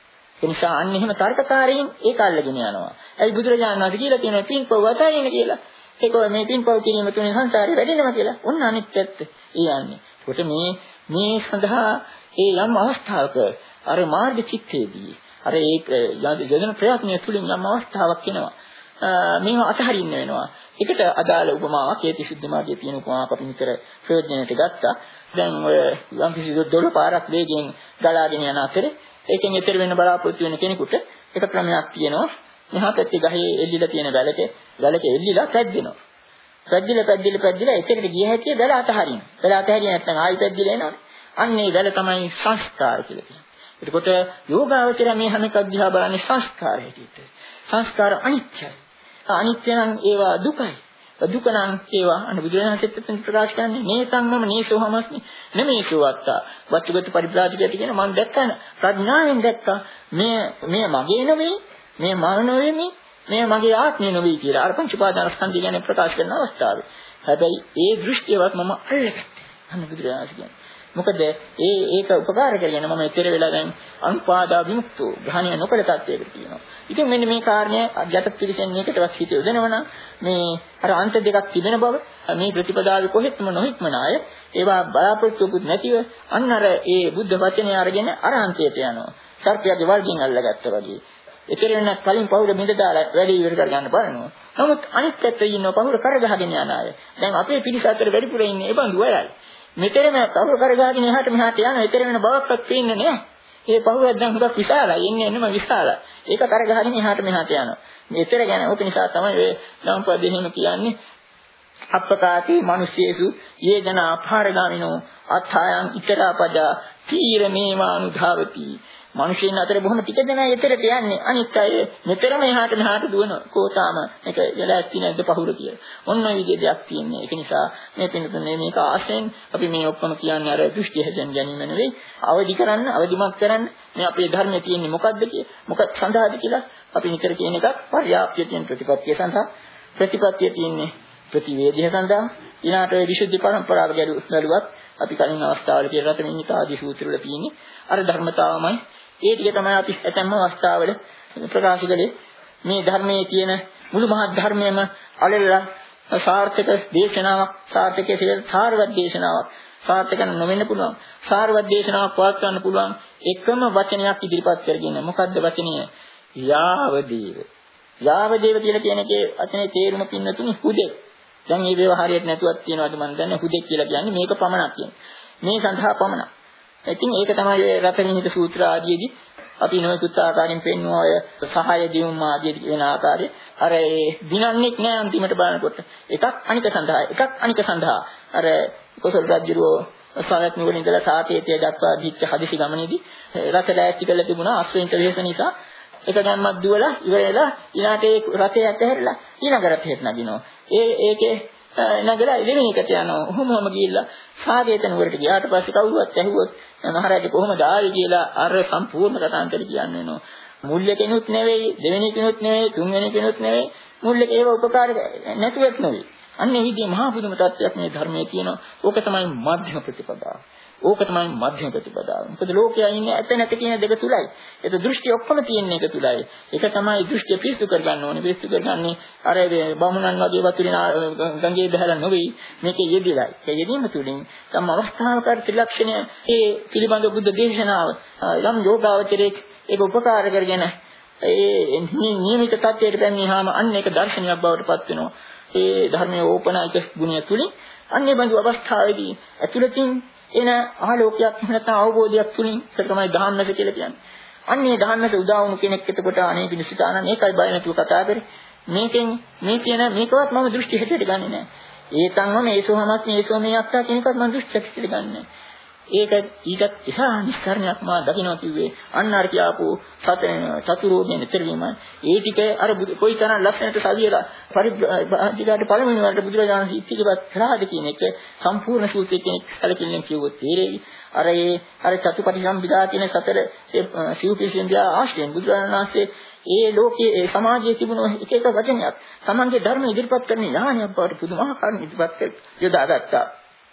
[SPEAKER 2] ඒ නිසා අන්න එහෙම තර්කකාරයින් ඒක අල්ලගෙන යනවා. ඒයි බුදුරජාණන් වහන්සේ කියලා තියෙනවා පින්පව් වතයින කියලා. ඒක මේ පින්පව් කිරීම තුනේ සංසාරේ වැඩෙනවා කියලා. ඔන්න අනිත් පැත්ත. ඒ යන්නේ. ඒකට මේ මේ සඳහා ඒ යම් අවස්ථාවක අර මාර්ග චිත්තේදී අර ඒ යදන ප්‍රයත්නය තුළින් යම් අවස්ථාවක් එනවා. මේව අතහරින්න වෙනවා. ඒකට අදාළ උපමාවක් ඒ තිසුද්ධ මාර්ගයේ තියෙන උපමාවක් අපි නිතර ප්‍රයෝජනයට ගත්තා. දැන් ඔය යම් කිසි දොළ පාරක් වේගෙන් ගලාගෙන යන අතරේ ඒකෙන් ඈතර වෙන්න බලාපොරොත්තු වෙන කෙනෙකුට එක ක්‍රමයක් තියෙනවා. මෙහා පැත්තේ ගහේ එල්ලිලා තියෙන වැලක වැලක එල්ලිලා පැද්දෙනවා. පැද්දිලා පැද්දිලා පැද්දිලා ඒකට ගිය හැටි වැල අතහරින්න. වැල අතහැරිය නැත්නම් ආයි පැද්දිලා එනවනේ. අන්න ඒ වැල තමයි සංස්කාර කියලා කියන්නේ. එතකොට යෝගාවචරය මේ හැම එකක් දිහා බලන්නේ සංස්කාර හැටියට. සංස්කාර අනිත්‍යයි. අනිත්‍ය නම් ඒවා දුකයි. දුක නම් ඒවා අන්න බුදුරජාණන් සෙත් ප්‍රකාශ කරන්නේ නේතං මම නේසෝහමස්මි නෙමේසෝ අත්තා. වච්චගත පරිබ්‍රාජකයට කියන මම දැක්කන ප්‍රඥාවෙන් දැක්කා මේ මේ මගේ නෙවෙයි මේ මම නෙවෙයි මේ මගේ ආත්මය නෙවෙයි කියලා අර පංච උපාදානස්කන්ධය ගැන ප්‍රකාශ කරන අවස්ථාවේ. හැබැයි ඒ දෘෂ්ටියවත් මම අල්ලගත්තා. අන්න බුදුරජාණන් කියන්නේ මොකද ඒ ඒක උපකාර කරගෙන මම ඊතර වෙලා දැන් අනුපාදා විමුක්තෝ ග්‍රහණය නොකළ තත්ත්වයකට තියෙනවා. ඉතින් මෙන්න මේ කාරණය යටත් පිළිසෙන් එකටවත් හිත යොදනවනම් මේ අර අන්ත දෙකක් තිබෙන බව මේ ප්‍රතිපදාවේ කොහෙත්ම නොහික්මන අය ඒවා බලාපොරොත්තුකුත් නැතිව අන්න අර ඒ බුද්ධ වචනේ අරගෙන අර අන්තයට යනවා. සර්පයාගේ වර්ගයෙන් අල්ලගත්තා වගේ. ඊතර වෙන කලින් පවුර බින්ද දාලා වැඩි ඉවර කර ගන්න බලනවා. නමුත් අනිත් පැත්තේ ඉන්න පවුර කරගහගෙන යන අය. දැන් අපේ පිරිස අතර වැඩිපුර ඉන්නේ ඒ බඳු අයයි. මෙතරම පවුර කරගාගෙන එහාට මෙහාට යන ඊතර වෙන බවක්වත් පේන්නේ නැහැ. ඒ පවුරක් දැන් හුඟක් විශාලයි. එන්නේ එන්නම විශාලයි. ඒක කරගහගෙන එහාට මෙහාට යනවා. මෙතර ගැන ඕක නිසා තමයි ඔය ධම්පද එහෙම කියන්නේ. අප්පකාති මිනිස්සේසු යේජන අපාරගාමිනෝ අත්ථයන් ඉතරපදා තීරමේවානුධාවති. මිනිසෙන් අතර බොහොම ටික දෙනා ඊතරට යන්නේ. අනිත් අය මෙතරම එහාට මෙහාට දුවනවා. කෝතාම මේක යලාස්ති නැද්ද පහුර කියලා. ඔන්න ඔය විදිහේ දෙයක් තියෙන්නේ. ඒක නිසා මේ පින්නතුනේ මේක ආසෙන් අපි මේ ඔක්කොම කියන්නේ අර දෘෂ්ටි හැදෙන ගැනීම නෙවෙයි. අවදි කරන්න, අවදිමත් කරන්න මේ අපේ ධර්මයේ තියෙන්නේ මොකද්ද කිය. මොකක් සඳහාද කියලා අපි නිතර කියන එකක් පර්යාප්තිය කියන ප්‍රතිපත්තිය සඳහා. ප්‍රතිපත්තිය තියෙන්නේ ප්‍රතිවේධය සඳහා. ඊළාට ඔය විසුද්ධි පරම්පරාව ගැලුවත් අපි කලින් අවස්ථාවල කියලා රතමින් ආදී සූත්‍රවල තියෙන්නේ අර ධර්මතාවමයි. ඒ ටික තමයි අපි ඇතැම්ම අවස්ථාවල ප්‍රකාශ කළේ. මේ ධර්මයේ තියෙන මුළු මහත් ධර්මයේම අලෙල්ලා සාර්ථක දේශනාවක්, සාර්ථකයේ සාරවත් දේශනාවක්, සාර්ථක නොවෙන්න පුළුවන්. සාරවත් දේශනාවක් පවත්වන්න පුළුවන් එකම වචනයක් ඉදිරිපත් කරගෙන. මොකද්ද වචනය? යාවදේව. යාවදේව කියලා කියන එකේ වචනේ තේරුම පින්නතුනි හුදෙක්. දැන් මේ ව්‍යවහාරයට නැතුවක් තියනවාද මම දන්නේ. හුදෙක් කියලා කියන්නේ මේක පමණක් කියන්නේ. මේ සඳහා පමණක්. ඉතින් ඒක තමයි ඔය රතනිහිත සූත්‍ර ආදීදී අපි නොයෙකුත් ආකාරයෙන් පෙන්වන ඔය සහාය දියුම් ආදී වෙන ආකාරය අර ඒ දිනන්නේ නැහැ අන්තිමට බලනකොට. එකක් අනික සඳහා එකක් අනික සඳහා අර කොසල් රජුරෝ සායත් නුවර ඉඳලා සාකේතය දක්වා දීච්ච හදිසි ගමනේදී රත ලෑස්ති කරලා තිබුණා අශ්වයින්ට වෙහස නිසා. එක ගැම්මක් දුවලා ඉවරලා ඊළාට ඒ රතේ ඇතහැරලා ඊළඟ රතේට නගිනවා. ඒ ඒකේ නගලා දෙවෙනි එකට යනවා. ඔහොමම ගිහිල්ලා සාකේත නුවරට ගියාට පස්සේ කවුරුවත් ඇහුවොත් මහරජා කොහොමද ආවේ කියලා අර සම්පූර්ණ කතාන්තර කියන්න වෙනවා. මුල්‍ය කෙනුත් නෙවෙයි, දෙවෙනි කෙනුත් නෙවෙයි, තුන්වෙනි කෙනුත් නෙවෙයි. මුල්‍ය ඒව උපකාර නැතුවත් නෙවෙයි. අන්න ඒ විදිහේ මහා පුදුම තත්ත්වයක් මේ ධර්මයේ තියෙනවා. ඕක තමයි මධ්‍යම ප්‍රතිපදාව. ඕක තමයි මධ්‍යම ප්‍රතිපදාව. මොකද ලෝකයා ඉන්නේ ඇත නැත කියන දෙක තුලයි. ඒක දෘෂ්ටි ඔක්කොම තියෙන එක තුලයි. ඒක තමයි දෘෂ්ටි පිස්සු කරගන්න ඕනේ. පිස්සු කරගන්නේ අර බමුණන් වගේ වතුරින ගංගේ බහැලා නොවේ. මේකේ යෙදිලායි. ඒ යෙදීම තුලින් තම අවස්ථාවක ත්‍රිලක්ෂණය ඒ පිළිබඳ බුද්ධ දේශනාව යම් යෝගාවචරයේ ඒක උපකාර කරගෙන ඒ නියමිත තත්ත්වයට පැමිණීම අන්න ඒක දර්ශනයක් බවට පත් වෙනවා. ඒ ධර්මයේ ඕපනායක ගුණය තුලින් අන්නේ බඳු අවස්ථාවේදී ඇතුළතින් එන ආලෝකයක් නැත්නම් අවබෝධයක් තුලින් ඒක තමයි ධම්මස කියලා කියන්නේ. අන්නේ ධම්මස උදා වුණු කෙනෙක් එතකොට අනේ පිණිසිතාන මේකයි බය නැතුව කතා කරේ. මේකෙන් මේ කියන මේකවත් මම දෘෂ්ටි හැටියට ගන්නෙ නෑ. ඒතන්ම මේසෝමත් මේසෝමේ අත්තා කියන එකත් මම දෘෂ්ටි හැටියට ගන්නෙ නෑ. ඒක ඊටත් එහා නිස්කරණයක් මා දකින්න කිව්වේ අන්න අර කියාපු සත චතුරෝගයෙන් ඈතර වීම. ඒ ටික අර කොයිතරම් ලක්ෂණයට සවියලා පරිබ්‍රාජිකාට පළවෙනි වරට බුදුරජාණන් ඉතිරිපත් කරාද කියන එක සම්පූර්ණ සූත්‍රය කෙනෙක් සැලකිල්ලෙන් කිව්වොත් තේරෙයි. අර ඒ අර චතුපටි සම්පදා කියන සතර ඒ සිව්පිරිසින්දියා ආශ්‍රයෙන් බුදුරජාණන් වහන්සේ ඒ ලෝකයේ ඒ සමාජයේ තිබුණු එක එක වචනයක් තමන්ගේ ධර්ම ඉදිරිපත් කරන ඥානයක් බවට පුදුමාකාර ඉදිරිපත් කර යොදාගත්තා.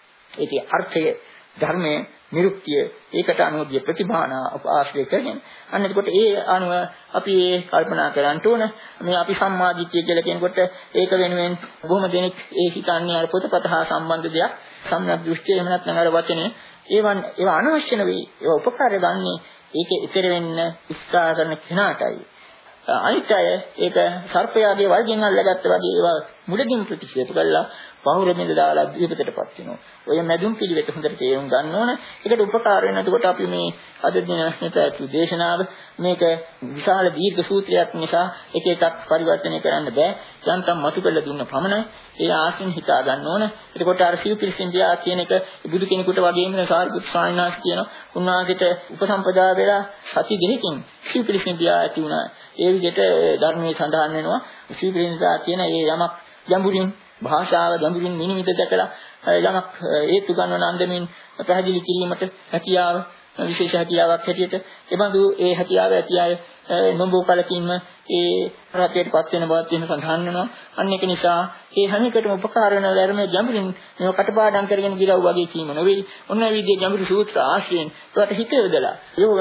[SPEAKER 2] ඒකේ අර්ථය ධර්මයේ නිරුක්තිය ඒකට අනුගිය ප්‍රතිභාන ආශ්‍රය කරගෙන අන්න එතකොට ඒ අනුව අපි ඒ කල්පනා කරන්න ඕන මේ අපි සම්මාදිට්ඨිය කියලා කියනකොට ඒක වෙනුවෙන් බොහොම දෙනෙක් ඒ හිතන්නේ අර පොතපත හා සම්බන්ධ දෙයක් සම්‍යක් දෘෂ්ටිය එහෙම නැත්නම් අර වචනේ ඒවන් ඒවා අනවශ්‍ය නෙවෙයි ඒවා උපකාර ගන්නේ ඒකේ ඉතර වෙන්න උත්සාහ කරන කෙනාටයි අනිත් අය ඒක සර්පයාගේ වර්ගයෙන් අල්ලගත්ත වගේ ඒවා මුලකින් ප්‍රතික්ෂේප කළා පහුරෙන්ද දාලා දීපතටපත් වෙනවා. ඔය මැදුම් පිළිවෙත හොඳට තේරුම් ගන්න ඕන. ඒකට උපකාර වෙන. එතකොට අපි මේ අද දින මෙතන දේශනාව මේක විශාල දීර්ඝ සූත්‍රයක් නිසා එක එකක් පරිවර්තනය කරන්න බෑ. යන්තම් මතු කළ දුන්න පමණ ඒ ආසින් හිතා ගන්න ඕන. එතකොට අර සිව්පිරිසින්දියා කියන එක බුදු කෙනෙකුට වගේම සාරිපුත් ස්වාමීන් වහන්සේ කියන උන්වහන්සේට උපසම්පදා වෙලා සති දෙකකින් සිව්පිරිසින්දියා ඇති වුණා. ඒ විදිහට ධර්මයේ සඳහන් වෙනවා සිව්පිරිසින්දියා කියන ඒ යමක් යඹුරින් භාෂාව ගැඹුරින් නිමිත දැකලා යමක් හේතු ගන්නවන අන්දමින් පැහැදිලි කිරීමට හැකියාව විශේෂ හැකියාවක් හැටියට එබඳු ඒ හැකියාව ඇති අය නොබෝ කලකින්ම ඒ රටේටපත් වෙන බවත් වෙන සඳහන් වෙනවා. අන්න ඒක නිසා ඒ හැම එකටම උපකාර වෙන ධර්මයේ ගැඹුරින් මේව කටපාඩම් කරගෙන ගිරව් වගේ කීම නෙවෙයි. ඔන්න ඒ විදිහේ ගැඹුරු සූත්‍ර ආශ්‍රයෙන් ඒකට හිත යොදලා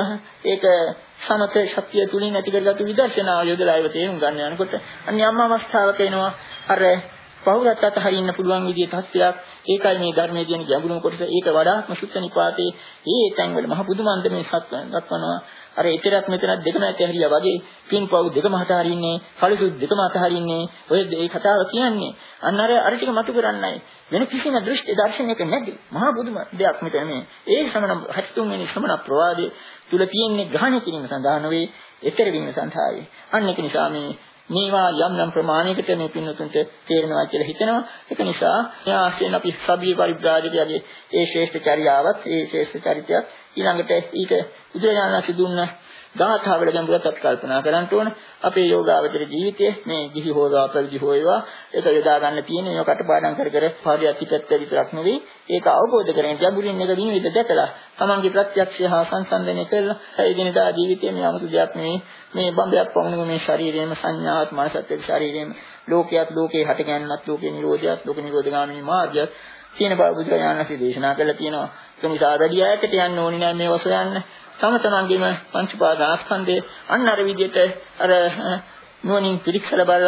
[SPEAKER 2] ඒක සමත ශක්තිය තුලින් ඇති කරගත්තු විදර්ශනාව යොදලා ඒව තේරුම් ගන්න යනකොට අන්න යම් අවස්ථාවක එනවා අර පහුරත් අතහරින්න පුළුවන් විදිහේ තත්ත්වයක් ඒකයි මේ ධර්මයේ කියන ගැඹුරුම කොටස. ඒක වඩාත්ම සුත්ත නිපාතේ මේ තැන්වල මහ පුදුමන්ද මේ සත්‍යයන් දක්වනවා. අර ඉතරක් මෙතනක් දෙකම ඇතහැරියා වගේ පින්පව් දෙකම අතහරින්නේ, කලසුත් දෙකම අතහරින්නේ. ඔය ඒ කතාව කියන්නේ අන්න අර අර ටික මතු කරන්නයි. වෙන කිසිම දෘෂ්ටි දර්ශනයක නැති මහා පුදුම දෙයක් මෙතන මේ. ඒ සමන හැත්තෑ තුන් වෙනි සමන ප්‍රවාදයේ තුල තියෙන්නේ ග්‍රහණය කිරීම සඳහා නෙවෙයි, ඊතර වීම සඳහායි. අන්න ඒක නිසා මේ මේවා යම් යම් ප්‍රමාණයකට මේ පින්නතුන්ට තේරෙනවා කියලා හිතනවා. ඒක නිසා මේ ආශ්‍රයෙන් අපි සබ්බී පරිබ්‍රාජකයාගේ ඒ ශ්‍රේෂ්ඨ චර්යාවත් ඒ ශ්‍රේෂ්ඨ චරිතයත් ඊළඟට ඊට බුදුරජාණන් සිදුන්න ගාථාවල ගැඹුරට කල්පනා කරන්න ඕන. අපේ යෝගාවචර ජීවිතයේ මේ ගිහි හොවා පැවිදි හොයවා ඒක යොදා ගන්න තියෙන මේ කටපාඩම් කර කර පාඩියත් විතරක් නෙවෙයි ඒක අවබෝධ කරගෙන ගැඹුරින් එක විනිවිද දැකලා තමන්ගේ ප්‍රත්‍යක්ෂය හා සංසන්දනය කරලා ඒ දිනදා ජීවිතයේ මේ 아무තු දෙයක් නෙවෙයි මේ බම්බයක් වුණු මේ ශරීරයේම සංඥාවත් මනසත් එක්ක ශරීරයේම ලෝකයක් ලෝකේ හට ගැනීමත් ලෝකේ නිරෝධයත් ලෝක නිරෝධගාමී මාර්ගයත් කියන බව බුදුරජාණන් වහන්සේ දේශනා කළා තියෙනවා. ඒ නිසා වැඩි ඈතට යන්න ඕනේ නැහැ මේ වසයන්. තම තමන්ගේම පංච පාදාස්කන්ධේ අන්න අර විදිහට අර නුවණින් පිරික්සලා බලලා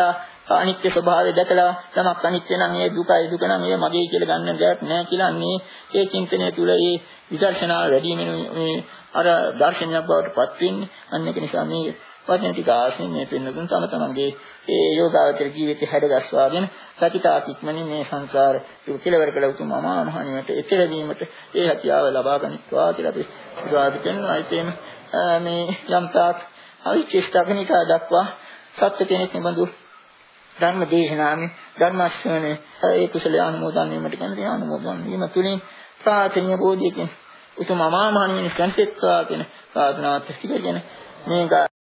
[SPEAKER 2] අනිත්‍ය ස්වභාවය දැකලා තමක් අනිත්‍ය නම් ඒ දුකයි දුක නම් ඒ මගේ කියලා ගන්න දෙයක් නැහැ කියලා අන්නේ ඒ චින්තනය තුළ ඒ විදර්ශනාව වැඩි වෙන මේ අර දර්ශනයක් බවට පත් වෙන්නේ. අන්න ඒක නිසා මේ වචන ටික ආසෙන් මේ පින්නතුන් තම තමන්ගේ ඒ යෝගාවචර ජීවිතය හැඩගස්වාගෙන සතිතාක් ඉක්මනින් මේ සංසාර දුක කෙලවර කළ උතුම් අමා මහ නිවනට එතර වීමට ඒ හැකියාව ලබා ගන්නවා කියලා අපි සුවාද කරනවා. ඒකෙම මේ යම්තාක් අවිචේෂ්ඨකනික දක්වා සත්‍ය කෙනෙක් නිබඳු ධර්ම දේශනාවේ ධර්ම ශ්‍රවණේ ඒ කුසල අනුමෝදන් වීමට කැමති අනුමෝදන් වීම තුලින් ප්‍රාර්ථනීය බෝධියකින් උතුම් අමා මහ නිවන සංසෙත්වා කියන ප්‍රාර්ථනාවත් සිදුගෙන මේක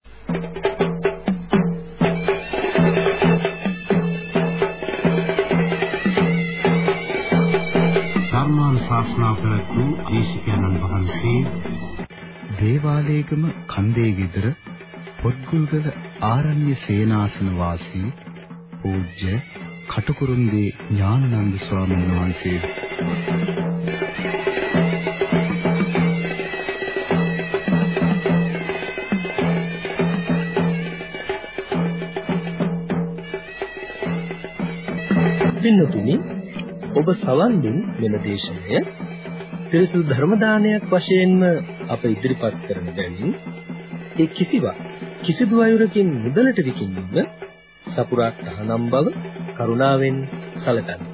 [SPEAKER 1] ශාස්ත්‍රාව පැවැත්වූ දේශිකානන් වහන්සේ දේවාලේගම කන්දේ විතර පොත්ගුල්ගල ආරණ්‍ය සේනාසන වාසී පූජ්‍ය කටුකුරුන්දී ඥානানন্দ ස්වාමීන් වහන්සේ
[SPEAKER 3] පින්නතුනි ඔබ සවන් දුන් මෙම දේශනය පිරිසුදු ධර්ම දානයක් වශයෙන්ම අප ඉදිරිපත් කරන බැවින් ඒ කිසිවක් කිසිදු අයුරකින් මුදලට විකිණීම සපුරා තහනම් බව කරුණාවෙන් සැලකන්න.